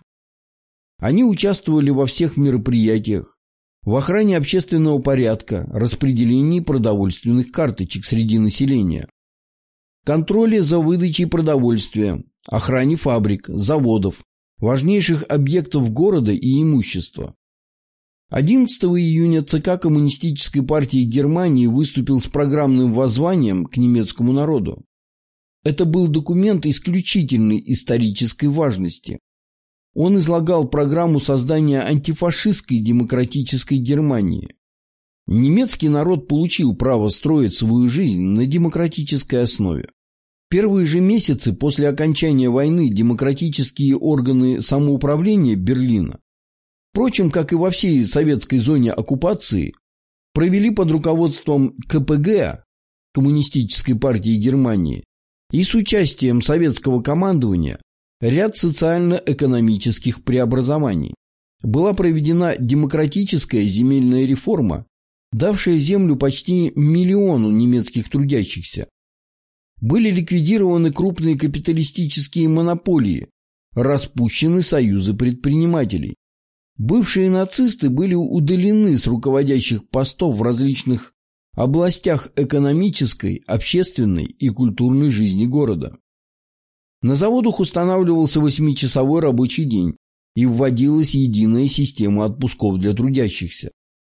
Они участвовали во всех мероприятиях, в охране общественного порядка, распределении продовольственных карточек среди населения, контроле за выдачей продовольствия, охране фабрик, заводов, важнейших объектов города и имущества. одиннадцатого июня ЦК Коммунистической партии Германии выступил с программным воззванием к немецкому народу. Это был документ исключительной исторической важности. Он излагал программу создания антифашистской демократической Германии. Немецкий народ получил право строить свою жизнь на демократической основе. Первые же месяцы после окончания войны демократические органы самоуправления Берлина, впрочем, как и во всей советской зоне оккупации, провели под руководством ка пэ гэ, Коммунистической партии Германии, и с участием советского командования ряд социально-экономических преобразований. Была проведена демократическая земельная реформа, давшая землю почти миллиону немецких трудящихся. Были ликвидированы крупные капиталистические монополии, распущены союзы предпринимателей. Бывшие нацисты были удалены с руководящих постов в различных областях экономической, общественной и культурной жизни города. На заводах устанавливался восьмичасовой рабочий день и вводилась единая система отпусков для трудящихся.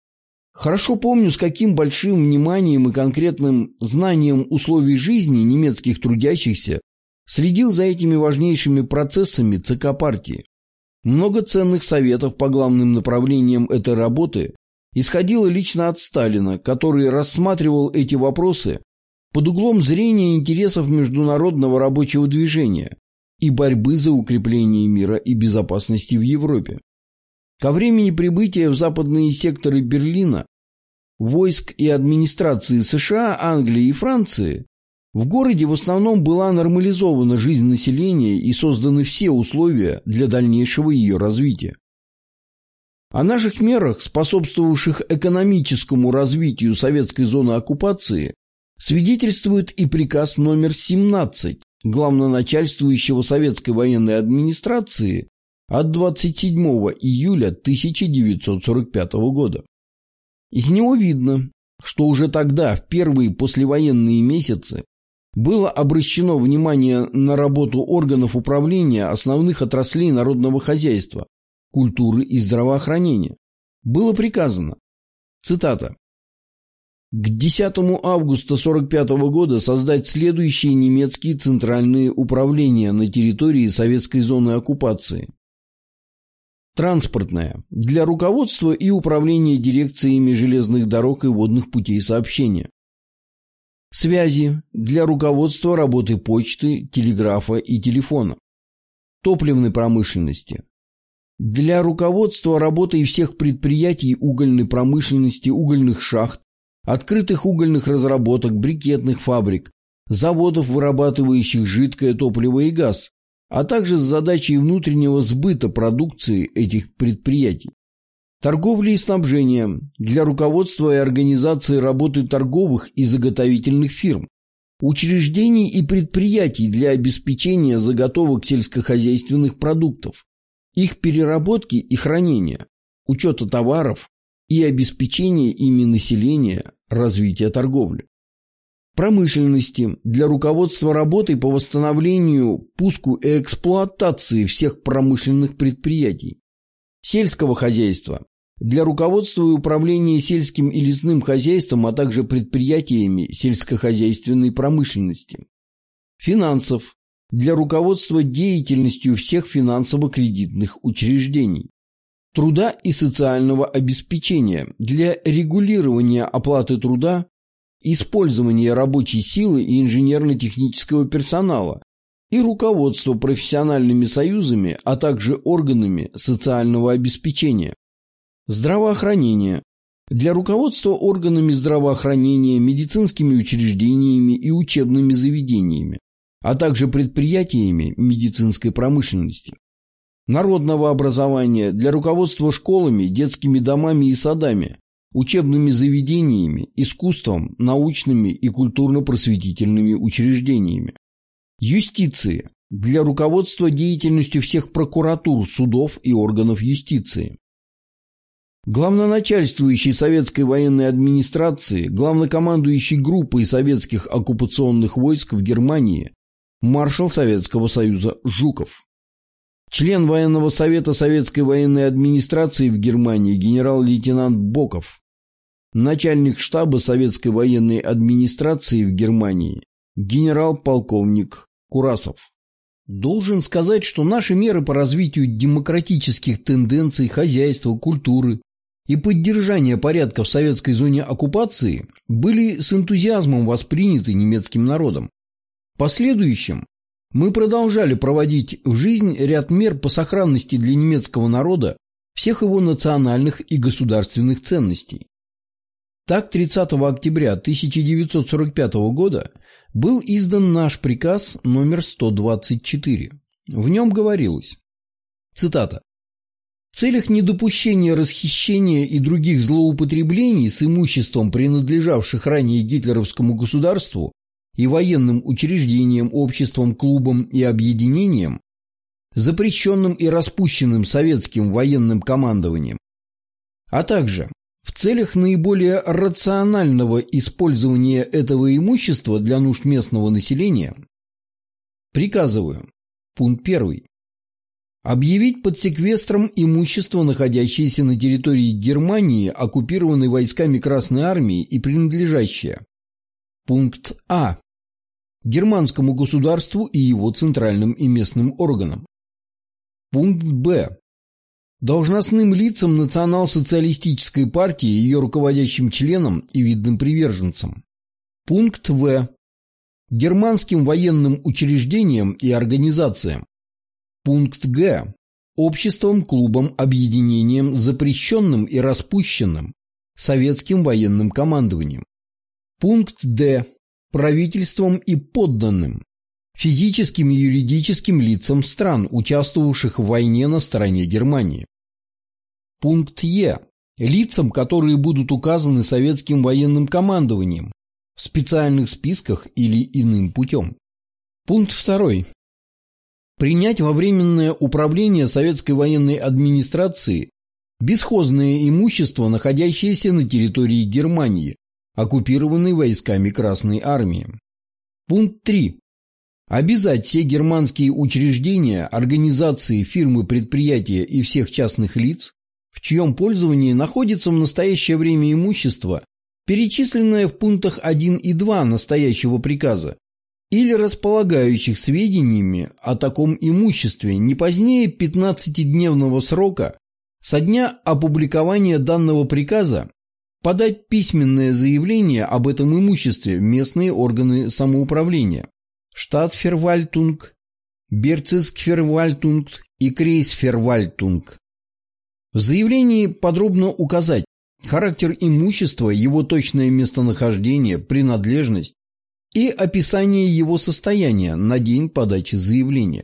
Хорошо помню, с каким большим вниманием и конкретным знанием условий жизни немецких трудящихся следил за этими важнейшими процессами ЦК партии. Много ценных советов по главным направлениям этой работы исходило лично от Сталина, который рассматривал эти вопросы под углом зрения интересов международного рабочего движения и борьбы за укрепление мира и безопасности в Европе. Ко времени прибытия в западные секторы Берлина, войск и администрации США, Англии и Франции, в городе в основном была нормализована жизнь населения и созданы все условия для дальнейшего ее развития. О наших мерах, способствовавших экономическому развитию советской зоны оккупации, свидетельствует и приказ номер семнадцать главноначальствующего советской военной администрации от двадцать седьмого июля тысяча девятьсот сорок пятого года. Из него видно, что уже тогда, в первые послевоенные месяцы, было обращено внимание на работу органов управления основных отраслей народного хозяйства, культуры и здравоохранения. Было приказано, цитата, К десятому августа сорок пятого года создать следующие немецкие центральные управления на территории советской зоны оккупации. Транспортное – для руководства и управления дирекциями железных дорог и водных путей сообщения. Связи – для руководства работы почты, телеграфа и телефона. Топливной промышленности – для руководства работой всех предприятий угольной промышленности, угольных шахт, открытых угольных разработок, брикетных фабрик, заводов, вырабатывающих жидкое топливо и газ, а также с задачей внутреннего сбыта продукции этих предприятий. Торговля и снабжение – для руководства и организации работы торговых и заготовительных фирм, учреждений и предприятий для обеспечения заготовок сельскохозяйственных продуктов, их переработки и хранения, учета товаров и обеспечения ими населения, развития торговли. Промышленности – для руководства работой по восстановлению, пуску и эксплуатации всех промышленных предприятий. Сельского хозяйства – для руководства и управления сельским и лесным хозяйством, а также предприятиями сельскохозяйственной промышленности. Финансов – для руководства деятельностью всех финансово-кредитных учреждений. Труда и социального обеспечения – для регулирования оплаты труда, использования рабочей силы и инженерно-технического персонала и руководство профессиональными союзами, а также органами социального обеспечения. Здравоохранение – для руководства органами здравоохранения, медицинскими учреждениями и учебными заведениями, а также предприятиями медицинской промышленности. Народного образования – для руководства школами, детскими домами и садами, учебными заведениями, искусством, научными и культурно-просветительными учреждениями. Юстиции – для руководства деятельностью всех прокуратур, судов и органов юстиции. Главноначальствующий советской военной администрации, главнокомандующий группой советских оккупационных войск в Германии, маршал Советского Союза Жуков. Член военного совета советской военной администрации в Германии генерал-лейтенант Боков. Начальник штаба советской военной администрации в Германии генерал-полковник Курасов. Должен сказать, что наши меры по развитию демократических тенденций хозяйства, культуры и поддержания порядка в советской зоне оккупации были с энтузиазмом восприняты немецким народом. В последующем мы продолжали проводить в жизнь ряд мер по сохранности для немецкого народа всех его национальных и государственных ценностей. Так, тридцатого октября тысяча девятьсот сорок пятого года был издан наш приказ номер сто двадцать четыре. В нем говорилось, цитата, «В целях недопущения расхищения и других злоупотреблений с имуществом, принадлежавших ранее гитлеровскому государству, и военным учреждениям, обществам, клубам и объединениям, запрещенным и распущенным советским военным командованием, а также в целях наиболее рационального использования этого имущества для нужд местного населения, приказываю, пункт первый, объявить под секвестром имущество, находящееся на территории Германии, оккупированной войсками Красной Армии и принадлежащее, пункт А, германскому государству и его центральным и местным органам. Пункт Б. Должностным лицам Национал-социалистической партии, ее руководящим членам и видным приверженцам. Пункт В. Германским военным учреждениям и организациям. Пункт Г. Обществам, клубам, объединениям, запрещенным и распущенным советским военным командованием. Пункт Д. Правительством и подданным, физическим и юридическим лицам стран, участвовавших в войне на стороне Германии. Пункт Е. Лицам, которые будут указаны советским военным командованием в специальных списках или иным путем. Пункт второй. Принять во временное управление советской военной администрации бесхозное имущество, находящееся на территории Германии, оккупированной войсками Красной Армии. Пункт три. Обязать все германские учреждения, организации, фирмы, предприятия и всех частных лиц, в чьем пользовании находится в настоящее время имущество, перечисленное в пунктах один и два настоящего приказа, или располагающих сведениями о таком имуществе не позднее пятнадцатидневного срока со дня опубликования данного приказа, подать письменное заявление об этом имуществе в местные органы самоуправления, Штатфервальтунг, Берцискфервальтунг и Крейсфервальтунг. В заявлении подробно указать характер имущества, его точное местонахождение, принадлежность и описание его состояния на день подачи заявления.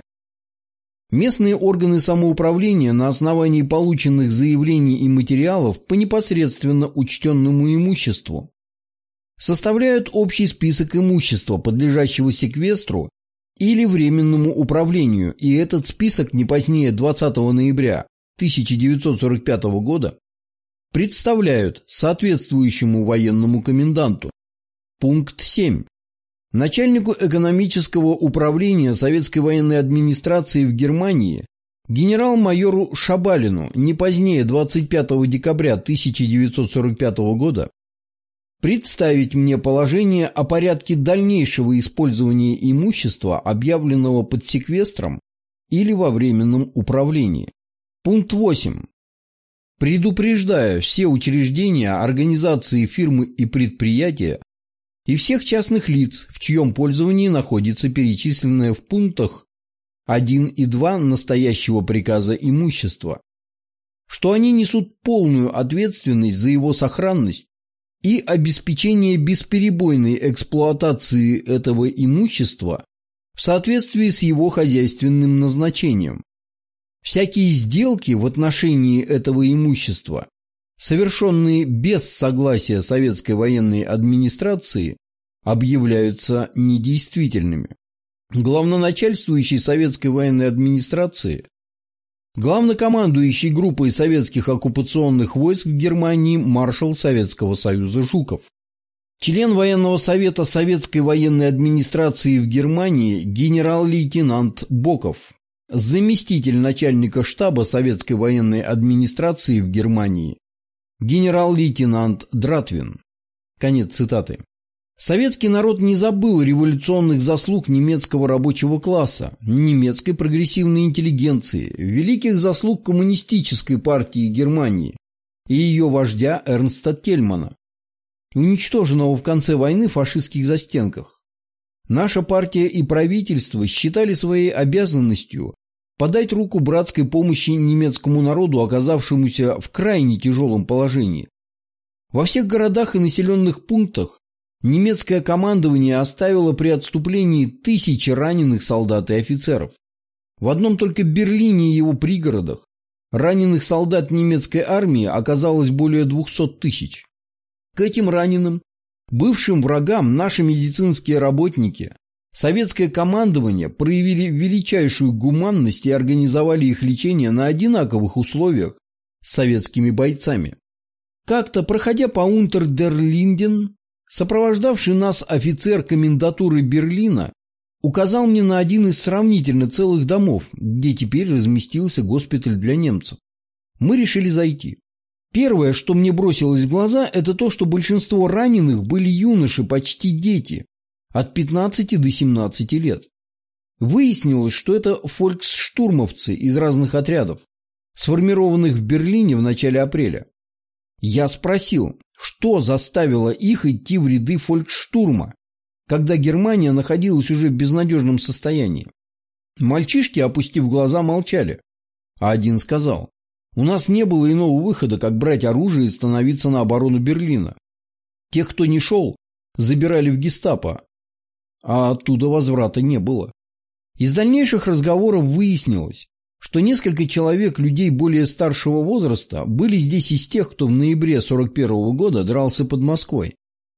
Местные органы самоуправления на основании полученных заявлений и материалов по непосредственно учтенному имуществу составляют общий список имущества, подлежащего секвестру или временному управлению, и этот список не позднее двадцатого ноября тысяча девятьсот сорок пятого года представляют соответствующему военному коменданту. Пункт семь. Начальнику экономического управления Советской военной администрации в Германии генерал-майору Шабалину не позднее двадцать пятого декабря тысяча девятьсот сорок пятого года представить мне положение о порядке дальнейшего использования имущества, объявленного под секвестром или во временном управлении. Пункт восемь. Предупреждаю все учреждения, организации, фирмы и предприятия и всех частных лиц, в чьем пользовании находится перечисленное в пунктах один и два настоящего приказа имущества, что они несут полную ответственность за его сохранность и обеспечение бесперебойной эксплуатации этого имущества в соответствии с его хозяйственным назначением. Всякие сделки в отношении этого имущества, совершенные без согласия советской военной администрации, объявляются недействительными. Главноначальствующий советской военной администрации, главнокомандующий группой советских оккупационных войск в Германии маршал Советского Союза Жуков, член военного совета советской военной администрации в Германии генерал-лейтенант Боков, заместитель начальника штаба советской военной администрации в Германии генерал-лейтенант Дратвин. Конец цитаты. Советский народ не забыл революционных заслуг немецкого рабочего класса, немецкой прогрессивной интеллигенции, великих заслуг коммунистической партии Германии и ее вождя Эрнста Тельмана, уничтоженного в конце войны в фашистских застенках. Наша партия и правительство считали своей обязанностью подать руку братской помощи немецкому народу, оказавшемуся в крайне тяжелом положении. Во всех городах и населенных пунктах немецкое командование оставило при отступлении тысячи раненых солдат и офицеров. В одном только Берлине и его пригородах раненых солдат немецкой армии оказалось более двухсот тысяч. К этим раненым, бывшим врагам, наши медицинские работники, советское командование проявили величайшую гуманность и организовали их лечение на одинаковых условиях с советскими бойцами. Как-то, проходя по Унтер-дер-Линден, сопровождавший нас офицер комендатуры Берлина указал мне на один из сравнительно целых домов, где теперь разместился госпиталь для немцев. Мы решили зайти. Первое, что мне бросилось в глаза, это то, что большинство раненых были юноши, почти дети, от пятнадцати до семнадцати лет. Выяснилось, что это фольксштурмовцы из разных отрядов, сформированных в Берлине в начале апреля. Я спросил, что заставило их идти в ряды фольксштурма, когда Германия находилась уже в безнадежном состоянии. Мальчишки, опустив глаза, молчали, а один сказал: «У нас не было иного выхода, как брать оружие и становиться на оборону Берлина. Тех, кто не шел, забирали в гестапо, а оттуда возврата не было». Из дальнейших разговоров выяснилось, что несколько человек, людей более старшего возраста, были здесь из тех, кто в ноябре сорок первого года дрался под Москвой.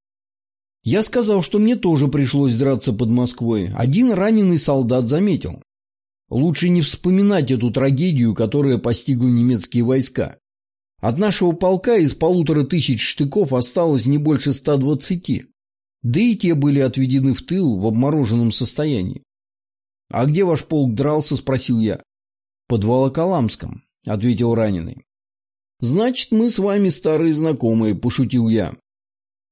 Я сказал, что мне тоже пришлось драться под Москвой. Один раненый солдат заметил: лучше не вспоминать эту трагедию, которая постигла немецкие войска. От нашего полка из полутора тысяч штыков осталось не больше ста двадцати, да и те были отведены в тыл в обмороженном состоянии. «А где ваш полк дрался?» – спросил я. «Под Волоколамском», – ответил раненый. «Значит, мы с вами старые знакомые», – пошутил я.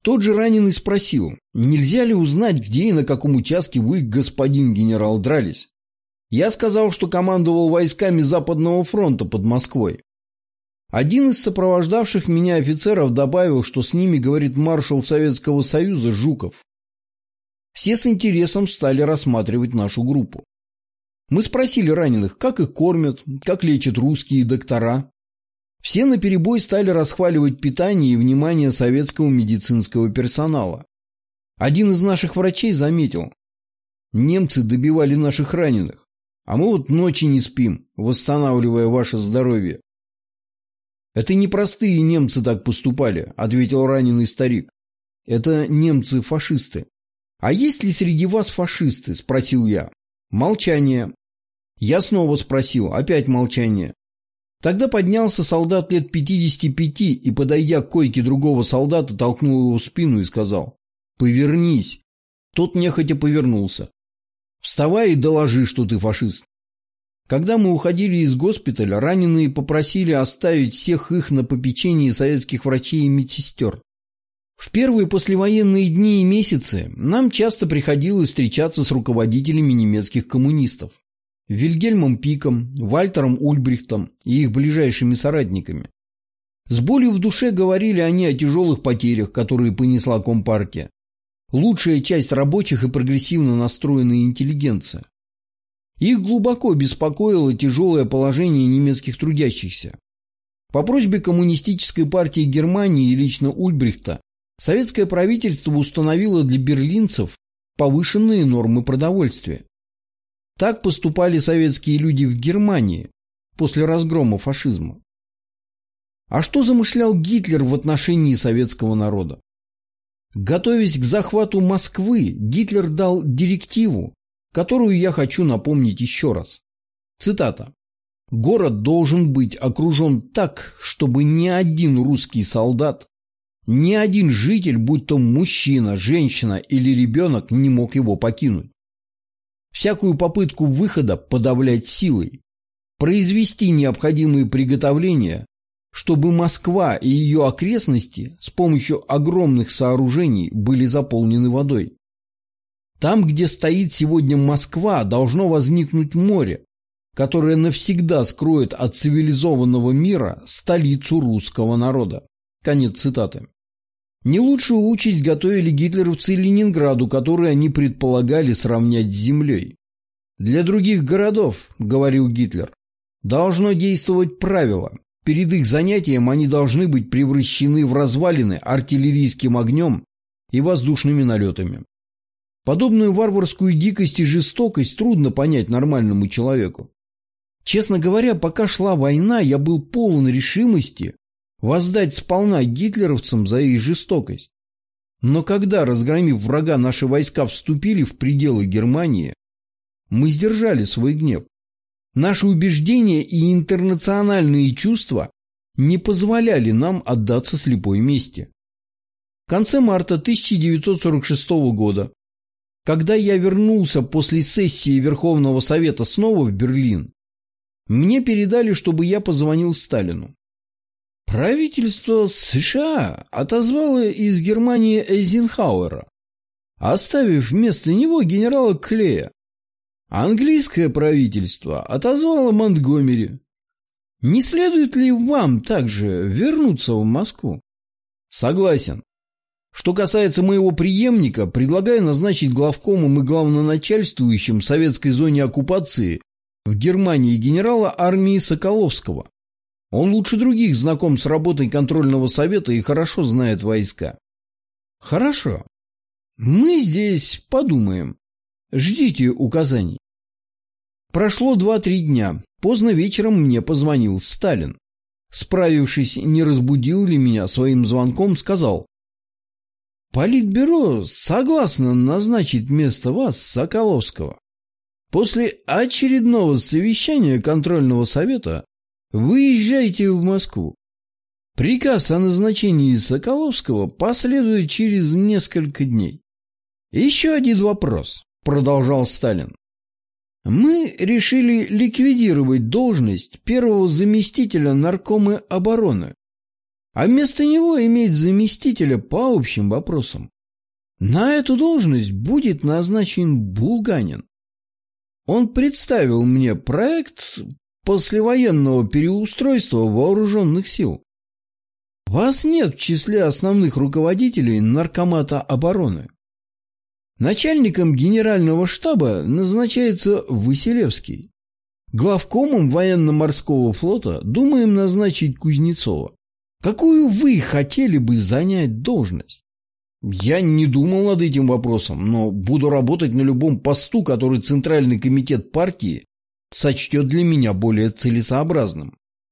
Тот же раненый спросил, нельзя ли узнать, где и на каком участке вы, господин генерал, дрались. Я сказал, что командовал войсками Западного фронта под Москвой. Один из сопровождавших меня офицеров добавил, что с ними говорит маршал Советского Союза Жуков. Все с интересом стали рассматривать нашу группу. Мы спросили раненых, как их кормят, как лечат русские доктора. Все наперебой стали расхваливать питание и внимание советского медицинского персонала. Один из наших врачей заметил, немцы добивали наших раненых, а мы вот ночи не спим, восстанавливая ваше здоровье. Это не простые немцы так поступали, ответил раненый старик. Это немцы-фашисты. А есть ли среди вас фашисты? Спросил я. Молчание. Я снова спросил, опять молчание. Тогда поднялся солдат лет пятидесяти пяти и, подойдя к койке другого солдата, толкнул его в спину и сказал: «Повернись». Тот нехотя повернулся. «Вставай и доложи, что ты фашист». Когда мы уходили из госпиталя, раненые попросили оставить всех их на попечении советских врачей и медсестер. В первые послевоенные дни и месяцы нам часто приходилось встречаться с руководителями немецких коммунистов. Вильгельмом Пиком, Вальтером Ульбрихтом и их ближайшими соратниками. С болью в душе говорили они о тяжелых потерях, которые понесла Компартия. Лучшая часть рабочих и прогрессивно настроенная интеллигенция. Их глубоко беспокоило тяжелое положение немецких трудящихся. По просьбе Коммунистической партии Германии и лично Ульбрихта советское правительство установило для берлинцев повышенные нормы продовольствия. Так поступали советские люди в Германии после разгрома фашизма. А что замышлял Гитлер в отношении советского народа? Готовясь к захвату Москвы, Гитлер дал директиву, которую я хочу напомнить еще раз. Цитата. «Город должен быть окружен так, чтобы ни один русский солдат, ни один житель, будь то мужчина, женщина или ребенок, не мог его покинуть. Всякую попытку выхода подавлять силой, произвести необходимые приготовления, чтобы Москва и ее окрестности с помощью огромных сооружений были заполнены водой. Там, где стоит сегодня Москва, должно возникнуть море, которое навсегда скроет от цивилизованного мира столицу русского народа». Конец цитаты. Не лучшую участь готовили гитлеровцы Ленинграду, который они предполагали сравнять с землей. «Для других городов, — говорил Гитлер, — должно действовать правило. Перед их занятием они должны быть превращены в развалины артиллерийским огнем и воздушными налетами». Подобную варварскую дикость и жестокость трудно понять нормальному человеку. Честно говоря, пока шла война, я был полон решимости воздать сполна гитлеровцам за их жестокость. Но когда, разгромив врага, наши войска вступили в пределы Германии, мы сдержали свой гнев. Наши убеждения и интернациональные чувства не позволяли нам отдаться слепой мести. В конце марта тысяча девятьсот сорок шестого года, когда я вернулся после сессии Верховного Совета снова в Берлин, мне передали, чтобы я позвонил Сталину. Правительство США отозвало из Германии Эйзенхауэра, оставив вместо него генерала Клея. Английское правительство отозвало Монтгомери. Не следует ли вам также вернуться в Москву? Согласен. Что касается моего преемника, предлагаю назначить главкомом и главноначальствующим советской зоне оккупации в Германии генерала армии Соколовского. Он лучше других знаком с работой контрольного совета и хорошо знает войска. Хорошо. Мы здесь подумаем. Ждите указаний. Прошло два-три дня. Поздно вечером мне позвонил Сталин. Справившись, не разбудил ли меня своим звонком, сказал: Политбюро согласно назначить вместо вас Соколовского. После очередного совещания контрольного совета выезжайте в Москву. Приказ о назначении Соколовского последует через несколько дней. Еще один вопрос, продолжал Сталин. Мы решили ликвидировать должность первого заместителя наркома обороны. а вместо него иметь заместителя по общим вопросам. На эту должность будет назначен Булганин. Он представил мне проект послевоенного переустройства вооруженных сил. Вас нет в числе основных руководителей Наркомата обороны. Начальником генерального штаба назначается Василевский. Главкомом военно-морского флота думаем назначить Кузнецова. Какую вы хотели бы занять должность? Я не думал над этим вопросом, но буду работать на любом посту, который Центральный комитет партии сочтет для меня более целесообразным.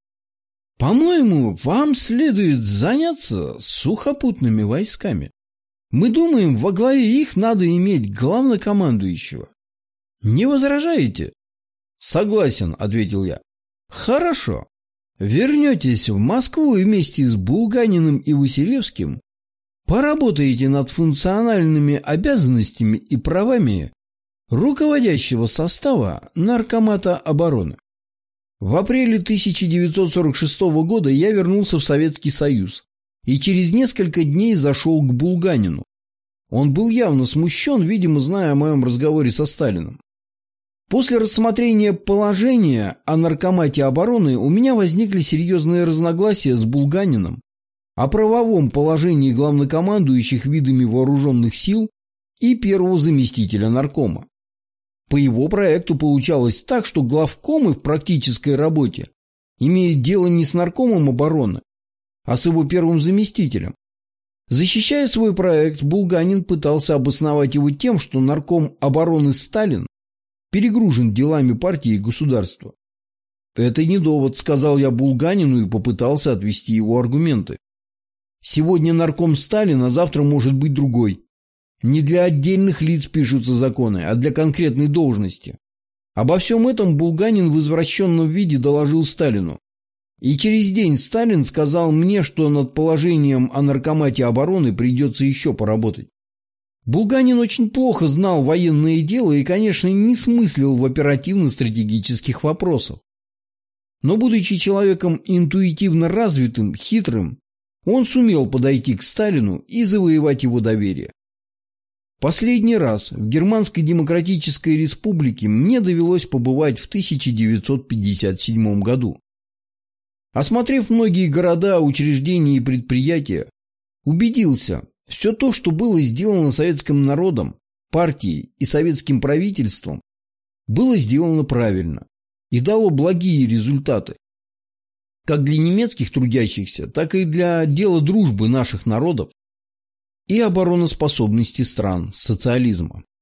По-моему, вам следует заняться сухопутными войсками. Мы думаем, во главе их надо иметь главнокомандующего. Не возражаете? Согласен, ответил я. Хорошо. Вернетесь в Москву вместе с Булганиным и Василевским, поработаете над функциональными обязанностями и правами руководящего состава Наркомата обороны. В апреле тысяча девятьсот сорок шестого года я вернулся в Советский Союз и через несколько дней зашел к Булганину. Он был явно смущен, видимо, зная о моем разговоре со Сталиным. После рассмотрения положения о Наркомате обороны у меня возникли серьезные разногласия с Булганиным о правовом положении главнокомандующих видами вооруженных сил и первого заместителя наркома. По его проекту получалось так, что главкомы в практической работе имеют дело не с наркомом обороны, а с его первым заместителем. Защищая свой проект, Булганин пытался обосновать его тем, что нарком обороны Сталин перегружен делами партии и государства. «Это не довод», — сказал я Булганину и попытался отвести его аргументы. «Сегодня нарком Сталин, а завтра может быть другой. Не для отдельных лиц пишутся законы, а для конкретной должности». Обо всем этом Булганин в извращенном виде доложил Сталину. И через день Сталин сказал мне, что над положением о Наркомате обороны придется еще поработать. Булганин очень плохо знал военное дело и, конечно, не смыслил в оперативно-стратегических вопросах. Но, будучи человеком интуитивно развитым, хитрым, он сумел подойти к Сталину и завоевать его доверие. Последний раз в Германской Демократической Республике мне довелось побывать в тысяча девятьсот пятьдесят седьмом году. Осмотрев многие города, учреждения и предприятия, убедился, все то, что было сделано советским народом, партией и советским правительством, было сделано правильно и дало благие результаты, как для немецких трудящихся, так и для дела дружбы наших народов и обороноспособности стран социализма.